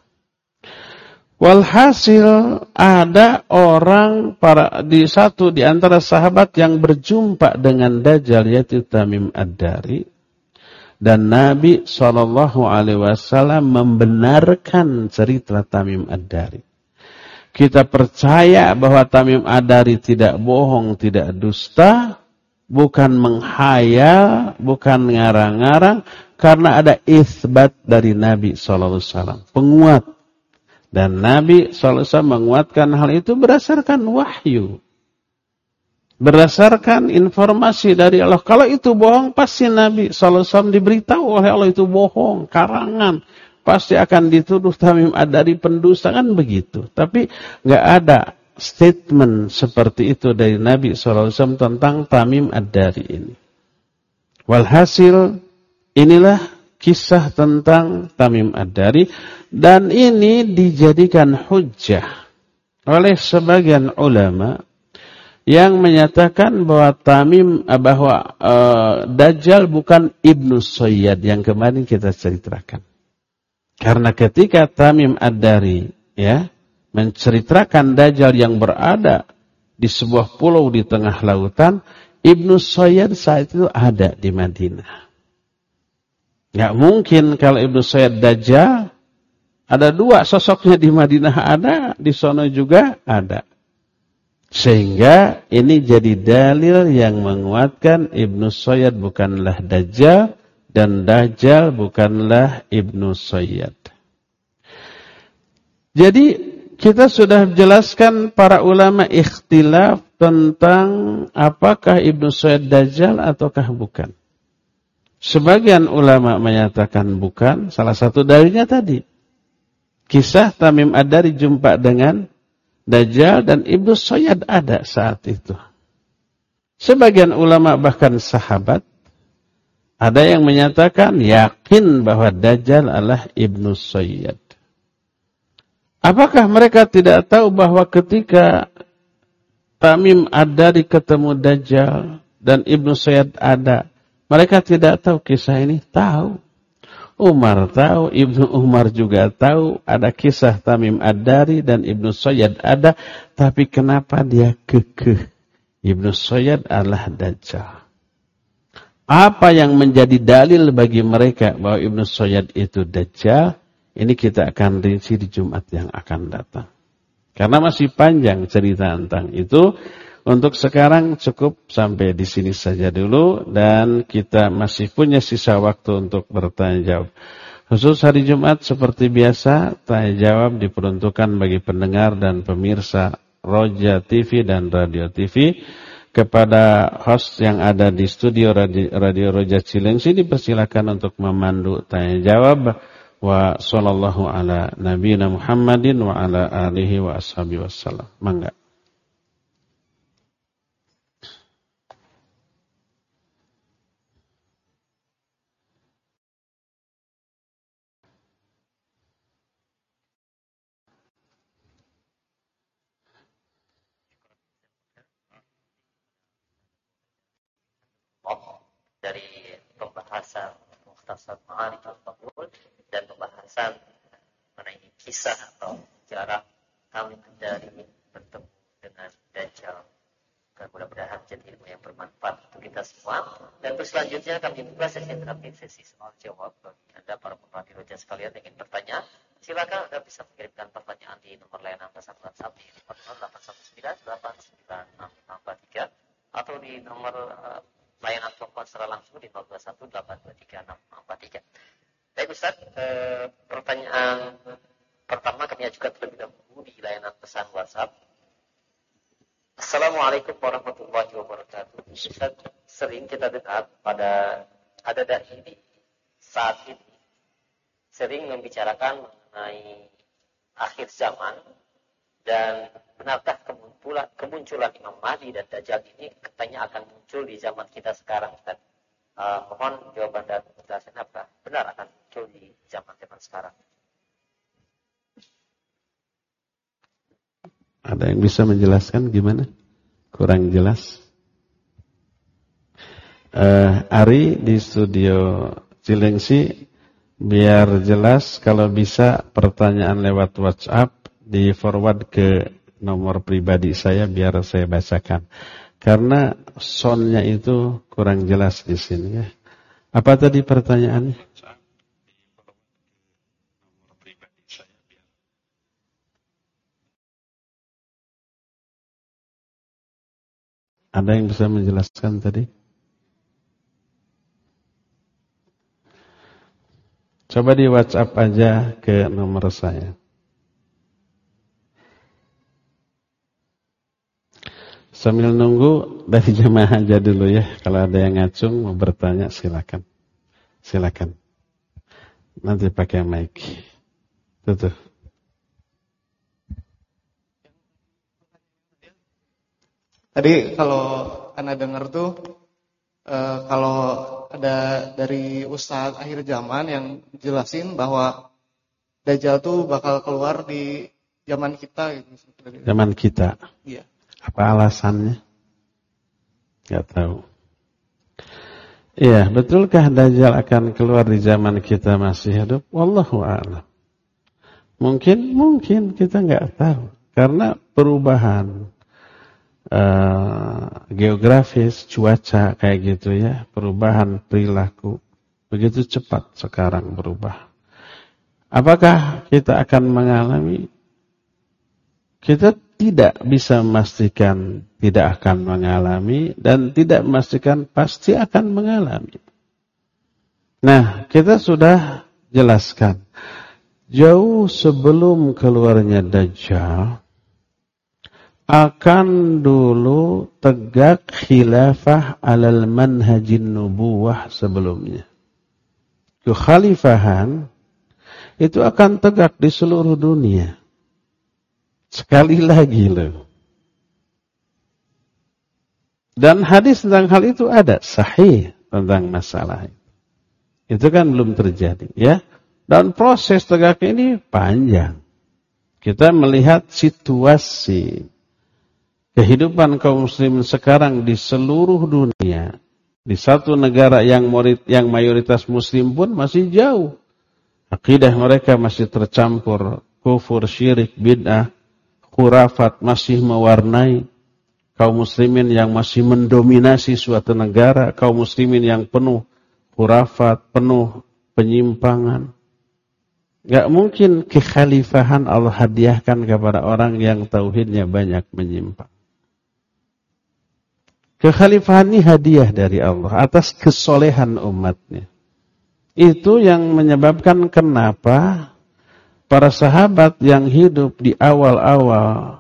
Walhasil ada orang di antara sahabat yang berjumpa dengan Dajjal, yaitu Tamim Ad-Dari, dan Nabi SAW membenarkan cerita Tamim Ad-Dari. Kita percaya bahwa Tamim Ad-Dari tidak bohong, tidak dusta, bukan menghayal, bukan ngarang-ngarang, karena ada isbat dari Nabi SAW, penguat. Dan Nabi SAW menguatkan hal itu berdasarkan wahyu, berdasarkan informasi dari Allah. Kalau itu bohong, pasti Nabi SAW diberitahu oleh Allah itu bohong, karangan. Pasti akan dituduh Tamim Ad-Dari pendusta, kan begitu. Tapi nggak ada statement seperti itu dari Nabi SAW tentang Tamim Ad-Dari ini. Walhasil, inilah kisah tentang Tamim Ad-Dari, dan ini dijadikan hujjah oleh sebagian ulama yang menyatakan bahwa Dajjal bukan Ibnu Sayyad yang kemarin kita ceritakan. Karena ketika Tamim Ad-Dari menceritakan Dajjal yang berada di sebuah pulau di tengah lautan, Ibnu Sayyad saat itu ada di Madinah. Nggak mungkin kalau Ibnu Sayyad Dajjal, ada dua sosoknya di Madinah ada, di sono juga ada. Sehingga ini jadi dalil yang menguatkan Ibnu Sayyad bukanlah Dajjal, dan Dajjal bukanlah Ibnu Sayyad. Jadi kita sudah jelaskan para ulama ikhtilaf tentang apakah Ibnu Sayyad Dajjal ataukah bukan. Sebagian ulama menyatakan bukan, salah satu dalilnya tadi. Kisah Tamim Ad-Dari jumpa dengan Dajjal dan Ibnu Sayyad ada saat itu. Sebagian ulama bahkan sahabat, ada yang menyatakan yakin bahwa Dajjal adalah Ibnu Sayyad. Apakah mereka tidak tahu bahwa ketika Tamim Ad-Dari ketemu Dajjal dan Ibnu Sayyad ada, mereka tidak tahu kisah ini? Tahu. Umar tahu, Ibnu Umar juga tahu ada kisah Tamim Ad-Dari dan Ibnu Sayyad ada, tapi kenapa dia kekeh Ibnu Sayyad adalah Dajjal? Apa yang menjadi dalil bagi mereka bahwa Ibnu Sayyad itu Dajjal? Ini kita akan rinci di Jumat yang akan datang. Karena masih panjang cerita tentang itu. Untuk sekarang cukup sampai di sini saja dulu. Dan kita masih punya sisa waktu untuk bertanya jawab. Khusus hari Jumat seperti biasa, tanya jawab diperuntukkan bagi pendengar dan pemirsa Roja TV dan Radio TV. Kepada host yang ada di studio Radio Roja Cilengsi dipersilakan untuk memandu tanya jawab. Wa sallallahu ala nabiyina Muhammadin wa ala alihi wa ashabihi wassalam. Mangga. Dari pembahasan Mukhtasar Ma'arij al-Qabul dan pembahasan mengenai kisah atau sejarah kami dari bertemu dengan Dajjal. Dan mudah-mudahan jadi ilmu yang bermanfaat untuk kita semua. Dan untuk selanjutnya kami buka sesi soal jawab bagi Anda para pemerhati roja sekalian yang ingin bertanya. Silakan Anda bisa mengirimkan pertanyaan di nomor layanan pesan WhatsApp di 819 atau di nomor layanan telepon secara langsung di 0218236643. Baik Ustaz, pertanyaan pertama kami ajukan terlebih dahulu di layanan pesan WhatsApp. Assalamualaikum warahmatullahi wabarakatuh. Ustaz, sering kita dengar pada ada dai ini saat ini sering membicarakan mengenai akhir zaman dan benarkah kemunculan Imam Mahdi dan Dajjal ini katanya akan muncul di zaman kita sekarang, Ustaz? Mohon jawaban dan penjelasan apa benar akan muncul di zaman sekarang. Ada yang bisa menjelaskan gimana? Kurang jelas. Ari di studio Cilengsi, biar jelas kalau bisa pertanyaan lewat WhatsApp di forward ke nomor pribadi saya biar saya bacakan. Karena soundnya itu kurang jelas di sini ya. Apa tadi pertanyaannya? Ada yang bisa menjelaskan tadi? Coba di WhatsApp aja ke nomor saya. Sambil nunggu dari jemaah aja dulu ya. Kalau ada yang ngacung mau bertanya silakan. Silakan. Nanti pakai mic. Tuh. Tadi kalau Anda dengar tuh kalau ada dari Ustadz akhir zaman yang jelasin bahwa Dajjal tuh bakal keluar di zaman kita gitu. Zaman kita. Iya. Apa alasannya? Gak tahu. Iya, betulkah Dajjal akan keluar di zaman kita masih hidup? Wallahu a'lam. Mungkin kita nggak tahu karena perubahan geografis, cuaca kayak gitu ya, perubahan perilaku begitu cepat sekarang berubah. Apakah kita akan mengalami? Kita tidak bisa memastikan tidak akan mengalami dan tidak memastikan pasti akan mengalami. Nah, kita sudah jelaskan jauh sebelum keluarnya Dajjal akan dulu tegak khilafah alal manhajin nubuwah sebelumnya. Kekhalifahan itu akan tegak di seluruh dunia. Sekali lagi loh. Dan hadis tentang hal itu ada sahih tentang masalah itu. Itu kan belum terjadi ya. Dan proses tegak ini panjang. Kita melihat situasi kehidupan kaum muslimin sekarang di seluruh dunia. Di satu negara yang mayoritas muslim pun masih jauh. Akidah mereka masih tercampur kufur, syirik, bid'ah, khurafat masih mewarnai kaum muslimin yang masih mendominasi suatu negara, kaum muslimin yang penuh khurafat, penuh penyimpangan. Gak mungkin kekhalifahan Allah hadiahkan kepada orang yang tauhidnya banyak menyimpang. Kekhalifahan ini hadiah dari Allah atas kesolehan umatnya. Itu yang menyebabkan kenapa para sahabat yang hidup di awal-awal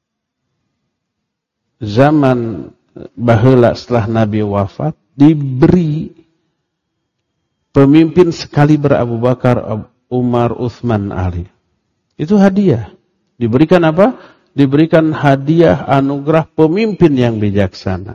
zaman baheula setelah Nabi wafat diberi pemimpin sekaliber Abu Bakar, Umar, Uthman, Ali. Itu hadiah. Diberikan apa? Diberikan hadiah anugerah pemimpin yang bijaksana.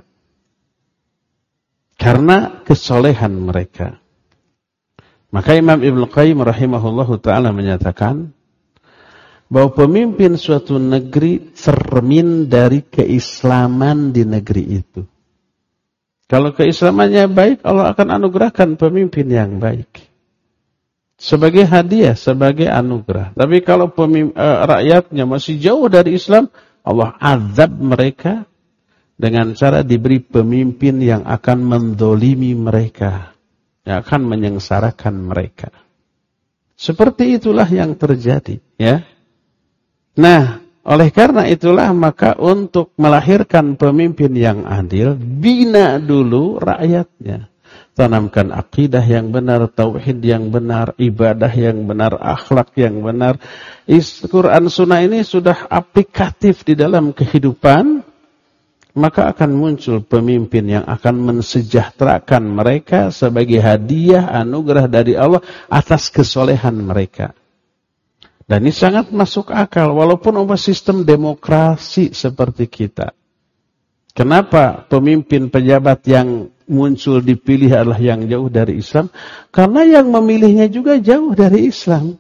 Karena kesolehan mereka. Maka Imam Ibnu Qayyim rahimahullahu ta'ala menyatakan bahwa pemimpin suatu negeri cermin dari keislaman di negeri itu. Kalau keislamannya baik, Allah akan anugerahkan pemimpin yang baik. Sebagai hadiah, sebagai anugerah. Tapi kalau rakyatnya masih jauh dari Islam, Allah azab mereka dengan cara diberi pemimpin yang akan mendolimi mereka, yang akan menyengsarakan mereka. Seperti itulah yang terjadi, ya. Nah, oleh karena itulah maka untuk melahirkan pemimpin yang adil, bina dulu rakyatnya. Tanamkan akidah yang benar, tauhid yang benar, ibadah yang benar, akhlak yang benar. Quran Sunnah ini sudah aplikatif di dalam kehidupan, maka akan muncul pemimpin yang akan mensejahterakan mereka sebagai hadiah anugerah dari Allah atas kesolehan mereka. Dan ini sangat masuk akal, walaupun umpama sistem demokrasi seperti kita. Kenapa pemimpin pejabat yang muncul dipilih adalah yang jauh dari Islam? Karena yang memilihnya juga jauh dari Islam.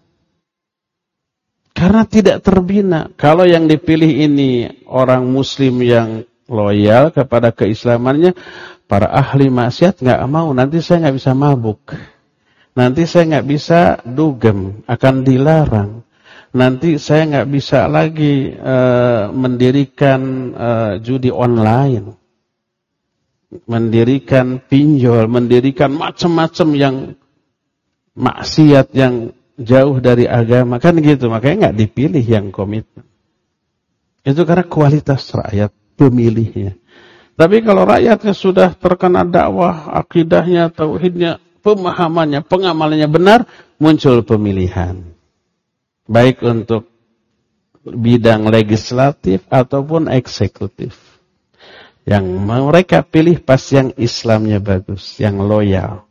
Karena tidak terbina. Kalau yang dipilih ini orang Muslim yang loyal kepada keislamannya, para ahli maksiat nggak mau. Nanti saya nggak bisa mabuk. Nanti saya nggak bisa dugem, akan dilarang. Nanti saya nggak bisa lagi mendirikan judi online, mendirikan pinjol, mendirikan macam-macam yang maksiat yang jauh dari agama, kan gitu. Makanya nggak dipilih yang komitmen. Itu karena kualitas rakyat pemilihnya. Tapi kalau rakyatnya sudah terkena dakwah, akidahnya, tauhidnya, pemahamannya, pengamalannya benar, muncul pemilihan. Baik untuk bidang legislatif ataupun eksekutif. Yang mereka pilih pas yang Islamnya bagus, yang loyal.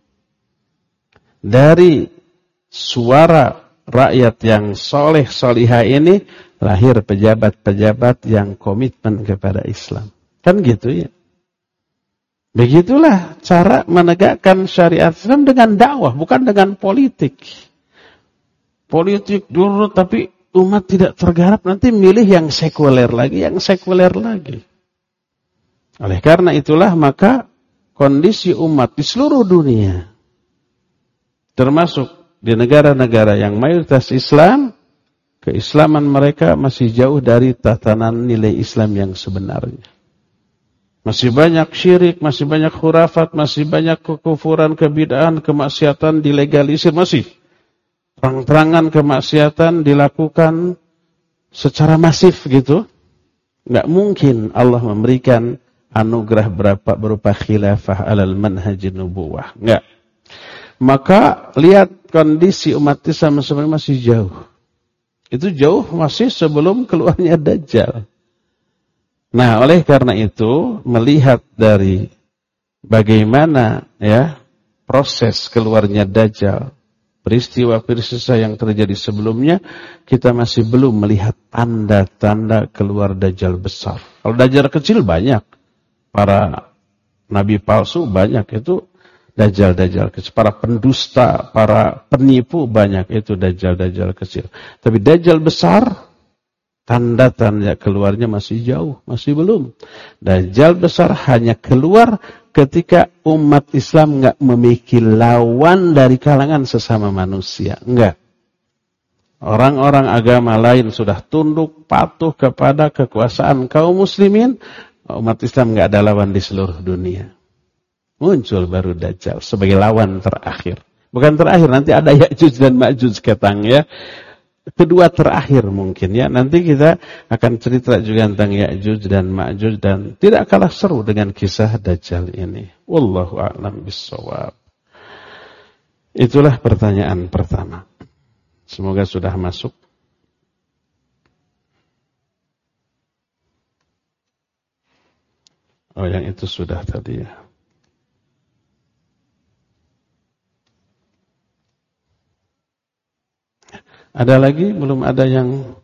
Dari suara rakyat yang soleh-solihah ini, lahir pejabat-pejabat yang komitmen kepada Islam. Kan gitu ya. Begitulah cara menegakkan syariat Islam dengan dakwah, bukan dengan politik. Politik dulu tapi umat tidak tergarap, nanti milih yang sekuler lagi, yang sekuler lagi. Oleh karena itulah maka kondisi umat di seluruh dunia, termasuk di negara-negara yang mayoritas Islam, keislaman mereka masih jauh dari tatanan nilai Islam yang sebenarnya. Masih banyak syirik, masih banyak khurafat, masih banyak kekufuran, kebid'ahan, kemaksiatan dilegalisir, masih. Terang-terangan kemaksiatan dilakukan secara masif gitu. Nggak mungkin Allah memberikan anugerah berupa khilafah alal manhajin nubuwah. Nggak. Maka lihat kondisi umat Islam sebenarnya masih jauh. Itu jauh masih sebelum keluarnya Dajjal. Nah, oleh karena itu melihat dari bagaimana ya proses keluarnya Dajjal, peristiwa-peristiwa yang terjadi sebelumnya, kita masih belum melihat tanda-tanda keluar Dajjal besar. Kalau Dajjal kecil banyak, para nabi palsu banyak, itu Dajjal kecil. Para pendusta, para penipu banyak, itu Dajjal kecil. Tapi Dajjal besar, tanda-tanda keluarnya masih jauh, masih belum. Dajjal besar hanya keluar ketika umat Islam enggak memiliki lawan dari kalangan sesama manusia. Enggak. Orang-orang agama lain sudah tunduk, patuh kepada kekuasaan kaum muslimin. Umat Islam enggak ada lawan di seluruh dunia. Muncul baru Dajjal sebagai lawan terakhir. Bukan terakhir, nanti ada Ya'juj dan Ma'juj ketang ya. Kedua terakhir mungkin ya. Nanti kita akan cerita juga tentang Ya'juj dan Ma'juj dan tidak kalah seru dengan kisah Dajjal ini. Wallahu a'lam bissawab. Itulah pertanyaan pertama. Semoga sudah masuk. Oh, yang itu sudah tadi ya. Ada lagi? Belum ada yang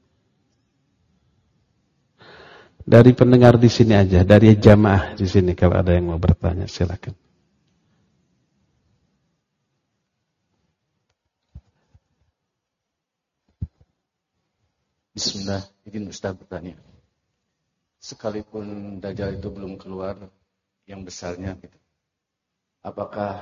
dari pendengar di sini aja, dari jamaah di sini kalau ada yang mau bertanya silakan. Bismillah, izin Ustaz bertanya. Sekalipun Dajjal itu belum keluar yang besarnya gitu. Apakah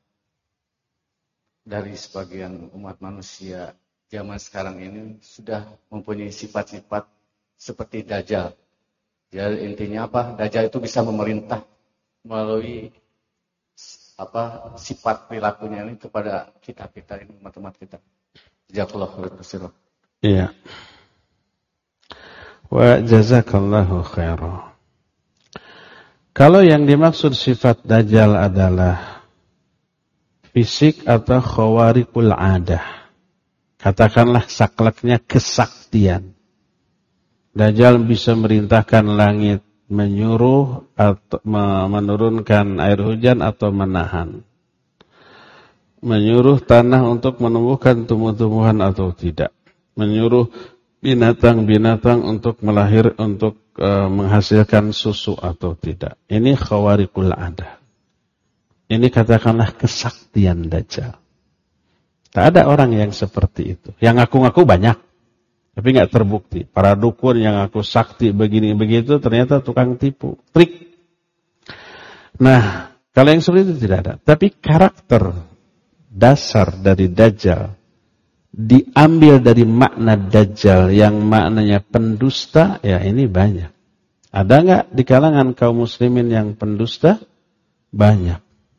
dari sebagian umat manusia zaman sekarang ini sudah mempunyai sifat-sifat seperti Dajjal? Jadi intinya apa? Dajjal itu bisa memerintah melalui sifat perilakunya ini kepada kita ini umat-umat kita. Jazakallahu khairan. Iya. Wa jazakallahu khairan. Kalau yang dimaksud sifat Dajjal adalah fisik atau khawariqul adah, katakanlah sakleknya kesaktian. Dajjal bisa merintahkan langit, menyuruh atau menurunkan air hujan atau menahan. Menyuruh tanah untuk menumbuhkan tumbuh-tumbuhan atau tidak. Menyuruh binatang-binatang untuk menghasilkan susu atau tidak. Ini khawariqul adah. Ini katakanlah kesaktian Dajjal. Tak ada orang yang seperti itu. Yang ngaku-ngaku banyak, tapi nggak terbukti. Para dukun yang ngaku sakti begini begitu ternyata tukang tipu, trik. Nah, kalau yang seperti itu tidak ada. Tapi karakter dasar dari Dajjal diambil dari makna Dajjal yang maknanya pendusta, ya ini banyak. Ada nggak di kalangan kaum muslimin yang pendusta? Banyak.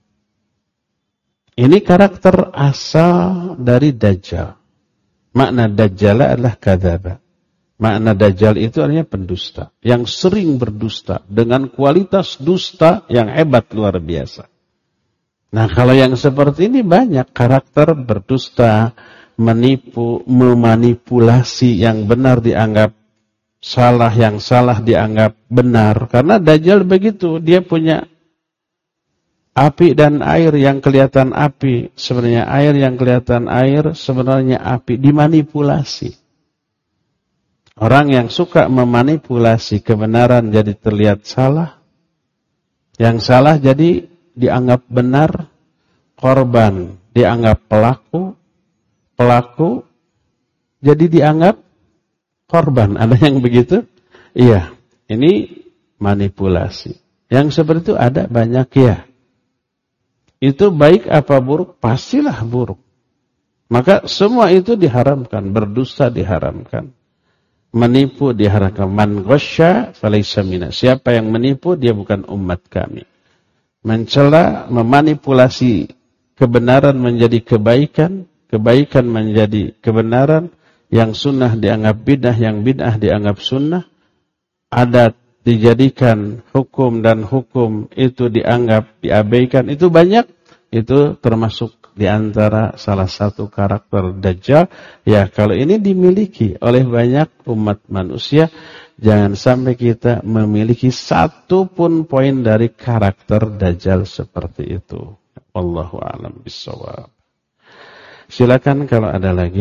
Ini karakter asal dari Dajjal. Makna Dajjal adalah kadzaba. Makna Dajjal itu artinya pendusta. Yang sering berdusta. Dengan kualitas dusta yang hebat luar biasa. Nah kalau yang seperti ini banyak. Karakter berdusta, menipu, memanipulasi yang benar dianggap salah, yang salah dianggap benar. Karena Dajjal begitu. Dia punya api dan air, yang kelihatan api sebenarnya air, yang kelihatan air sebenarnya api, dimanipulasi. Orang yang suka memanipulasi kebenaran jadi terlihat salah, yang salah jadi dianggap benar, korban dianggap pelaku, pelaku jadi dianggap korban. Ada yang begitu? Iya, ini manipulasi. Yang seperti itu ada banyak ya. Itu baik apa buruk? Pastilah buruk. Maka semua itu diharamkan. Berdusta diharamkan. Menipu diharamkan. Man ghasya falaysa minna. Siapa yang menipu, dia bukan umat kami. Mencela, memanipulasi kebenaran menjadi kebaikan. Kebaikan menjadi kebenaran. Yang sunnah dianggap bid'ah, yang bid'ah dianggap sunnah. Adat dijadikan hukum dan hukum itu dianggap diabaikan, itu banyak. Itu termasuk diantara salah satu karakter Dajjal. Ya kalau ini dimiliki oleh banyak umat manusia, jangan sampai kita memiliki satu pun poin dari karakter Dajjal seperti itu. Wallahu a'lam bishawab. Silakan kalau ada lagi.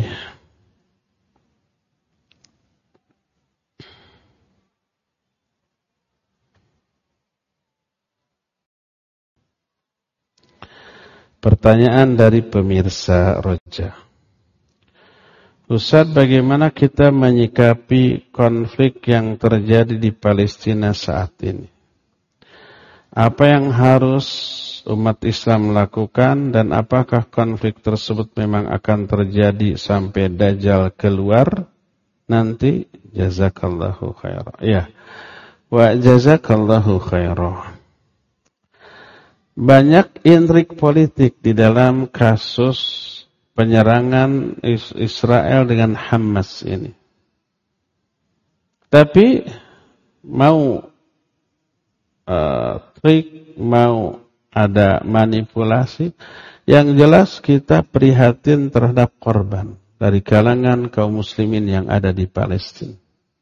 Pertanyaan dari pemirsa Roja. Ustaz, bagaimana kita menyikapi konflik yang terjadi di Palestina saat ini? Apa yang harus umat Islam lakukan dan apakah konflik tersebut memang akan terjadi sampai Dajjal keluar nanti? Jazakallahu khairan. Ya. Wa jazakallahu khairan. Banyak intrik politik di dalam kasus penyerangan Israel dengan Hamas ini. Tapi mau trik, mau ada manipulasi, yang jelas kita prihatin terhadap korban dari kalangan kaum muslimin yang ada di Palestina.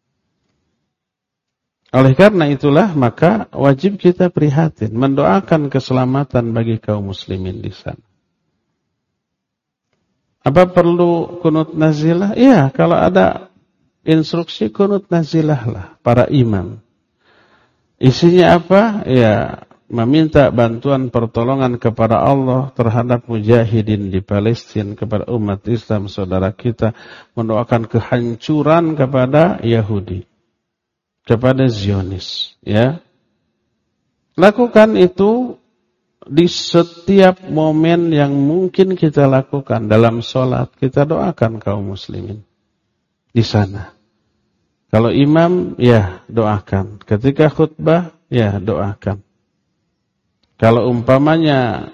Oleh karena itulah maka wajib kita prihatin, mendoakan keselamatan bagi kaum muslimin di sana. Apa perlu kunut nazilah? Iya, kalau ada instruksi kunut nazilah lah para imam. Isinya apa? Ya, meminta bantuan pertolongan kepada Allah terhadap mujahidin di Palestina, kepada umat Islam saudara kita, mendoakan kehancuran kepada Yahudi, kepada Zionis, ya. Lakukan itu di setiap momen yang mungkin kita lakukan. Dalam sholat kita doakan kaum muslimin di sana. Kalau imam, ya doakan. Ketika khutbah, ya doakan. Kalau umpamanya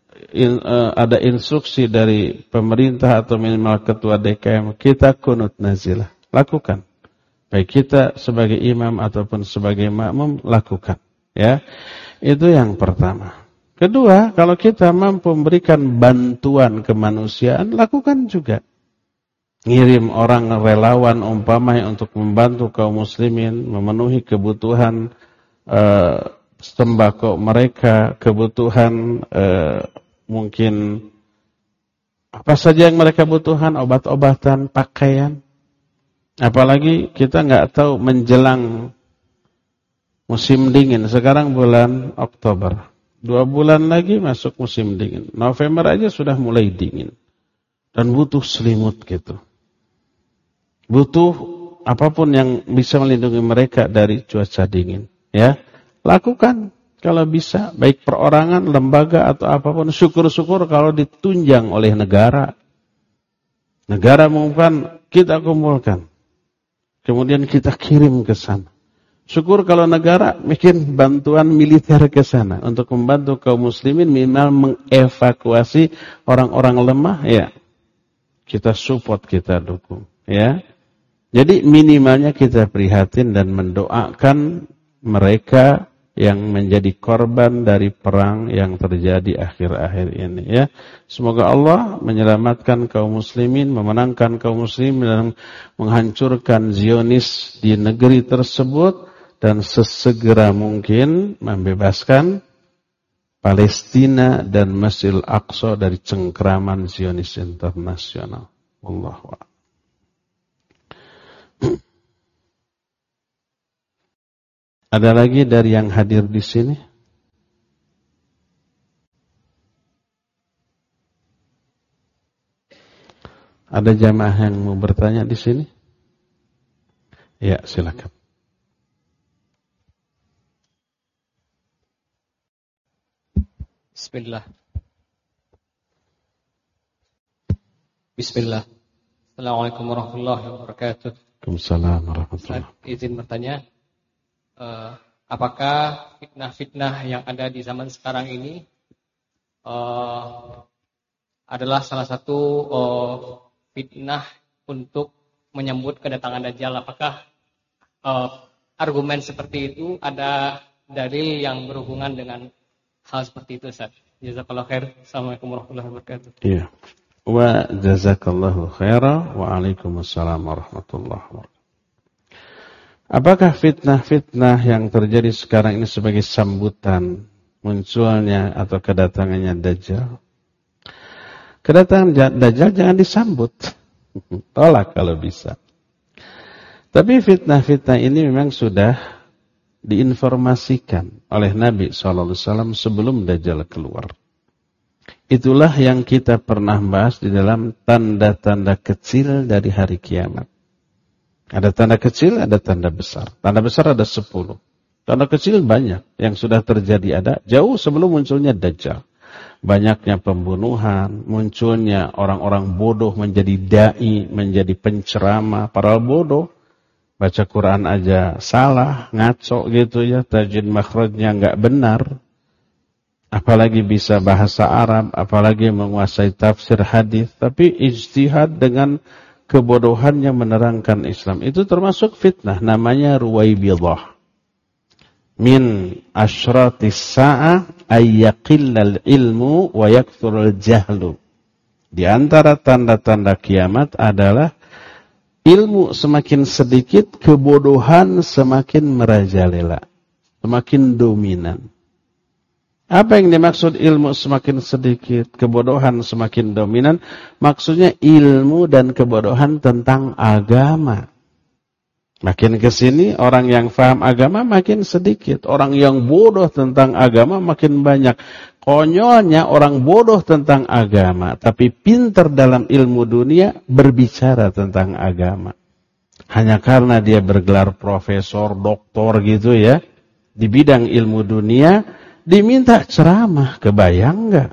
ada instruksi dari pemerintah atau minimal ketua DKM, kita kunut nazilah. Lakukan. Baik kita sebagai imam ataupun sebagai makmum, lakukan. Ya, itu yang pertama. Kedua, kalau kita mampu memberikan bantuan kemanusiaan, lakukan juga. Ngirim orang relawan umpamanya untuk membantu kaum muslimin memenuhi kebutuhan sembako mereka, kebutuhan mungkin apa saja yang mereka butuhkan, obat-obatan, pakaian. Apalagi kita nggak tahu menjelang musim dingin. Sekarang bulan Oktober, 2 bulan lagi masuk musim dingin. November aja sudah mulai dingin dan butuh selimut gitu. Butuh apapun yang bisa melindungi mereka dari cuaca dingin. Ya, lakukan kalau bisa, baik perorangan, lembaga atau apapun. Syukur-syukur kalau ditunjang oleh negara. Negara mengumumkan, kita kumpulkan. Kemudian kita kirim ke sana. Syukur kalau negara bikin bantuan militer ke sana untuk membantu kaum muslimin minimal mengevakuasi orang-orang lemah. Ya, kita support, kita dukung. Ya. Jadi minimalnya kita prihatin dan mendoakan mereka yang menjadi korban dari perang yang terjadi akhir-akhir ini, ya. Semoga Allah menyelamatkan kaum muslimin, memenangkan kaum muslimin dan menghancurkan Zionis di negeri tersebut dan sesegera mungkin membebaskan Palestina dan Masjidil Aqsa dari cengkraman Zionis internasional. Wallahu a'lam. Ada lagi dari yang hadir di sini? Ada jamaah yang mau bertanya di sini? Ya, silakan. Bismillah. Bismillah. Assalamualaikum warahmatullahi wabarakatuh. Waalaikumsalam warahmatullahi wabarakatuh. Izin bertanya, apakah fitnah-fitnah yang ada di zaman sekarang ini adalah salah satu fitnah untuk menyambut kedatangan Dajjal? Apakah argumen seperti itu ada dalil yang berhubungan dengan hal seperti itu, Ustaz? Jazakallahu khair. Assalamualaikum warahmatullahi wabarakatuh. Iya. Wa jazakallahu khairan wa waalaikumsalam warahmatullahi wabarakatuh. Apakah fitnah-fitnah yang terjadi sekarang ini sebagai sambutan munculnya atau kedatangannya Dajjal? Kedatangan Dajjal jangan disambut. Tolak kalau bisa. Tapi fitnah-fitnah ini memang sudah diinformasikan oleh Nabi SAW sebelum Dajjal keluar. Itulah yang kita pernah bahas di dalam tanda-tanda kecil dari hari kiamat. Ada tanda kecil, ada tanda besar. Tanda besar ada 10. Tanda kecil banyak. Yang sudah terjadi ada jauh sebelum munculnya Dajjal. Banyaknya pembunuhan, munculnya orang-orang bodoh menjadi da'i, menjadi penceramah. Padahal bodoh. Baca Quran aja salah, ngaco gitu ya. Tajwid makhrajnya nggak benar. Apalagi bisa bahasa Arab, apalagi menguasai tafsir hadis, tapi ijtihad dengan kebodohannya menerangkan Islam. Itu termasuk fitnah, namanya ruwaibidah. Min asyratis sa'ah ayyaqillal ilmu wa yakthurul jahlu. Di antara tanda-tanda kiamat adalah ilmu semakin sedikit, kebodohan semakin merajalela, semakin dominan. Apa yang dimaksud ilmu semakin sedikit, kebodohan semakin dominan? Maksudnya ilmu dan kebodohan tentang agama. Makin ke sini orang yang paham agama makin sedikit, orang yang bodoh tentang agama makin banyak. Konyolnya orang bodoh tentang agama, tapi pintar dalam ilmu dunia berbicara tentang agama. Hanya karena dia bergelar profesor, doktor gitu ya, di bidang ilmu dunia, diminta ceramah, kebayang nggak?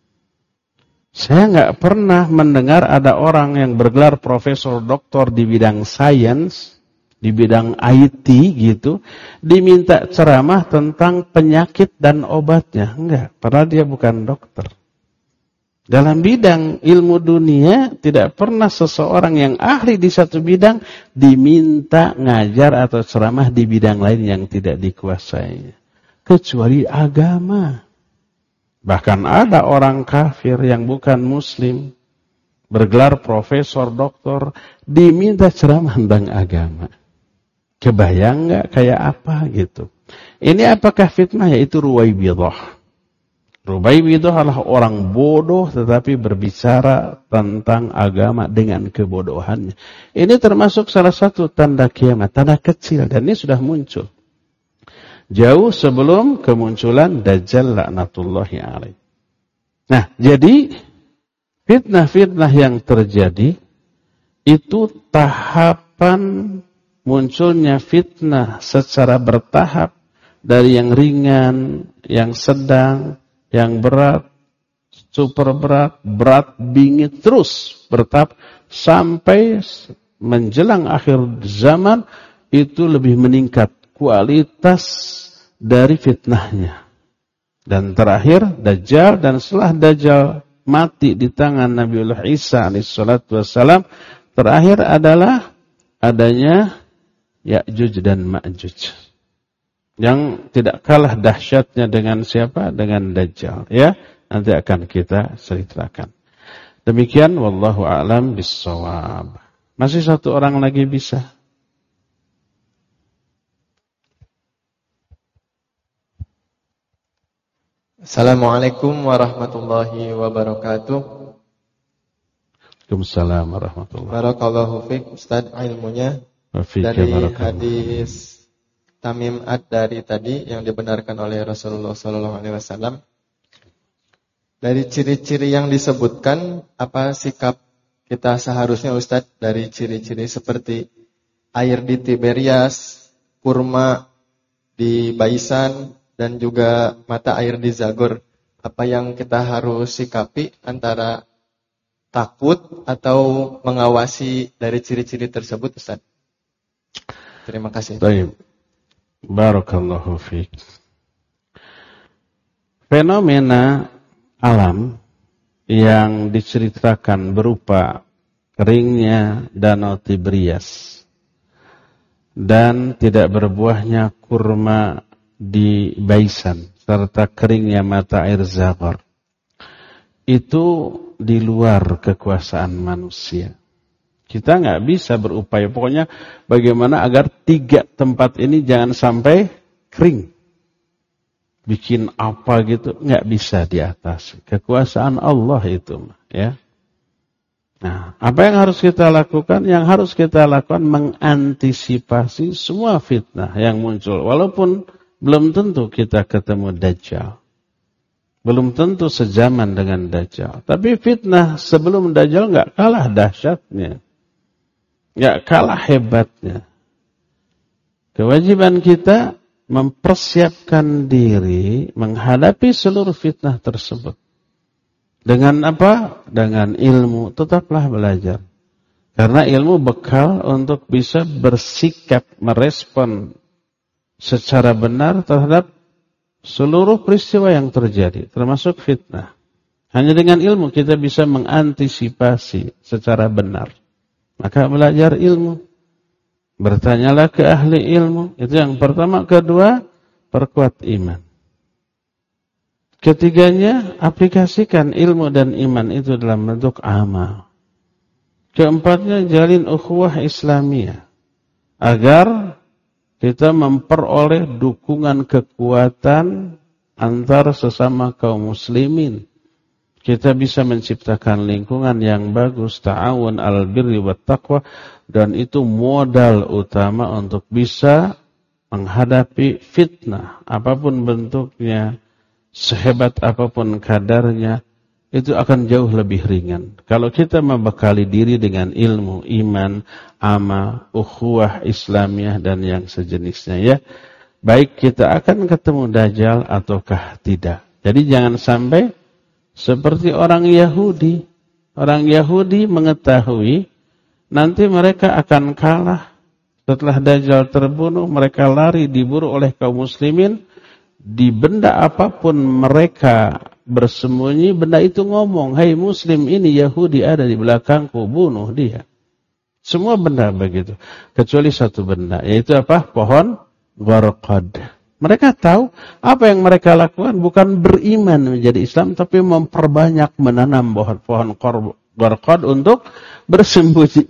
Saya nggak pernah mendengar ada orang yang bergelar profesor, doktor di bidang sains, di bidang IT gitu, diminta ceramah tentang penyakit dan obatnya. Enggak, padahal dia bukan dokter. Dalam bidang ilmu dunia, tidak pernah seseorang yang ahli di satu bidang diminta ngajar atau ceramah di bidang lain yang tidak dikuasainya. Kecuali agama. Bahkan ada orang kafir yang bukan muslim, bergelar profesor, doktor, diminta ceramah tentang agama. Kebayang nggak kayak apa gitu. Ini apakah fitnah? Yaitu Ruwaibidah. Ruwaibidah adalah orang bodoh tetapi berbicara tentang agama dengan kebodohannya. Ini termasuk salah satu tanda kiamat, tanda kecil, dan ini sudah muncul. Jauh sebelum kemunculan Dajjal laknatullahi alaih. Nah, jadi fitnah-fitnah yang terjadi itu tahapan munculnya fitnah secara bertahap, dari yang ringan, yang sedang, yang berat, super berat, berat, bingit, terus bertahap sampai menjelang akhir zaman itu lebih meningkat kualitas dari fitnahnya. Dan terakhir Dajjal, dan setelah Dajjal mati di tangan Nabiullah Isa alaihissalatu wassalam, terakhir adalah adanya Ya'juj dan Ma'juj, yang tidak kalah dahsyatnya dengan siapa? Dengan Dajjal. Ya, nanti akan kita ceritakan. Demikian, wallahu a'lam bissawab. Masih satu orang lagi bisa? Assalamualaikum warahmatullahi wabarakatuh. Waalaikumsalam warahmatullahi wabarakatuh. Barakallahu fiik Ustaz ilmunya. Dari hadis Tamim Ad-Dari tadi yang dibenarkan oleh Rasulullah SAW, dari ciri-ciri yang disebutkan, apa sikap kita seharusnya Ustaz dari ciri-ciri seperti air di Tiberias, kurma di Baisan, dan juga mata air di Zagor? Apa yang kita harus sikapi antara takut atau mengawasi dari ciri-ciri tersebut Ustaz? Terima kasih. Baik. Barakallahu fiik. Fenomena alam yang diceritakan berupa keringnya danau Tiberias dan tidak berbuahnya kurma di Baisan serta keringnya mata air Zagor itu di luar kekuasaan manusia. Kita nggak bisa berupaya, pokoknya bagaimana agar 3 tempat ini jangan sampai kering. Bikin apa gitu, nggak bisa diatasi. Kekuasaan Allah itu, ya. Nah, apa yang harus kita lakukan? Yang harus kita lakukan mengantisipasi semua fitnah yang muncul. Walaupun belum tentu kita ketemu Dajjal. Belum tentu sejaman dengan Dajjal. Tapi fitnah sebelum Dajjal nggak kalah dahsyatnya. Nggak kalah hebatnya. Kewajiban kita mempersiapkan diri menghadapi seluruh fitnah tersebut. Dengan apa? Dengan ilmu. Tetaplah belajar. Karena ilmu bekal untuk bisa bersikap, merespon secara benar terhadap seluruh peristiwa yang terjadi, termasuk fitnah. Hanya dengan ilmu kita bisa mengantisipasi secara benar. Maka belajar ilmu. Bertanyalah ke ahli ilmu. Itu yang pertama. Kedua, perkuat iman. Ketiganya, aplikasikan ilmu dan iman itu dalam bentuk amal. Keempatnya, jalin ukhuwah Islamiyah. Agar kita memperoleh dukungan kekuatan antara sesama kaum muslimin. Kita bisa menciptakan lingkungan yang bagus, ta'awun 'alal birri wat taqwa, dan itu modal utama untuk bisa menghadapi fitnah apapun bentuknya, sehebat apapun kadarnya, itu akan jauh lebih ringan. Kalau kita membekali diri dengan ilmu, iman, amal, ukhuwah Islamiyah dan yang sejenisnya, ya, baik kita akan ketemu Dajjal ataukah tidak. Jadi jangan sampai seperti orang Yahudi. Orang Yahudi mengetahui nanti mereka akan kalah. Setelah Dajjal terbunuh, mereka lari diburu oleh kaum muslimin. Di benda apapun mereka bersembunyi, benda itu ngomong, "Hai muslim, ini Yahudi ada di belakangku, bunuh dia." Semua benda begitu. Kecuali satu benda, yaitu apa? Pohon Gharqad. Mereka tahu apa yang mereka lakukan bukan beriman menjadi Islam, tapi memperbanyak menanam pohon Gharqad untuk bersembunyi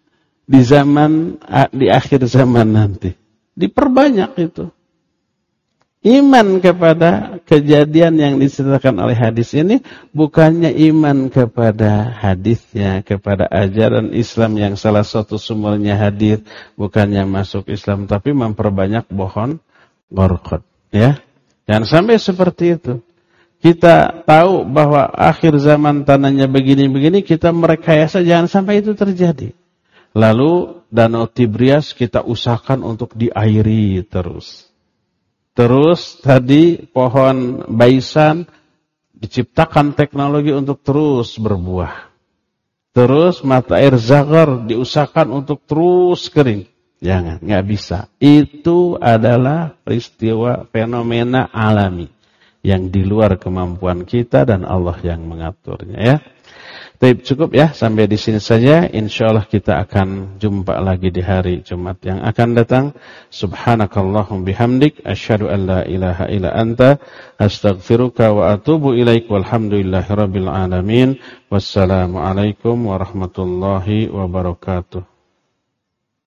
di akhir zaman nanti. Diperbanyak itu. Iman kepada kejadian yang diceritakan oleh hadis ini bukannya iman kepada hadisnya, kepada ajaran Islam yang salah satu sumbernya hadis, bukannya masuk Islam, tapi memperbanyak pohon Gharqad, ya. Jangan sampai seperti itu. Kita tahu bahwa akhir zaman tanahnya begini-begini, kita merekayasa jangan sampai itu terjadi. Lalu Danau Tibrias kita usahakan untuk diairi terus. Terus tadi pohon baisan diciptakan teknologi untuk terus berbuah. Terus mata air Zaghar diusahakan untuk terus kering. Jangan, nggak bisa. Itu adalah peristiwa fenomena alami yang di luar kemampuan kita dan Allah yang mengaturnya, ya. Baik, cukup ya sampai di sini saja. Insyaallah kita akan jumpa lagi di hari Jumat yang akan datang. Subhanakallahum bihamdik asyhadu an la ilaha illa anta astaghfiruka wa atubu ilaik walhamdulillahirabbil alamin. Wassalamualaikum warahmatullahi wabarakatuh.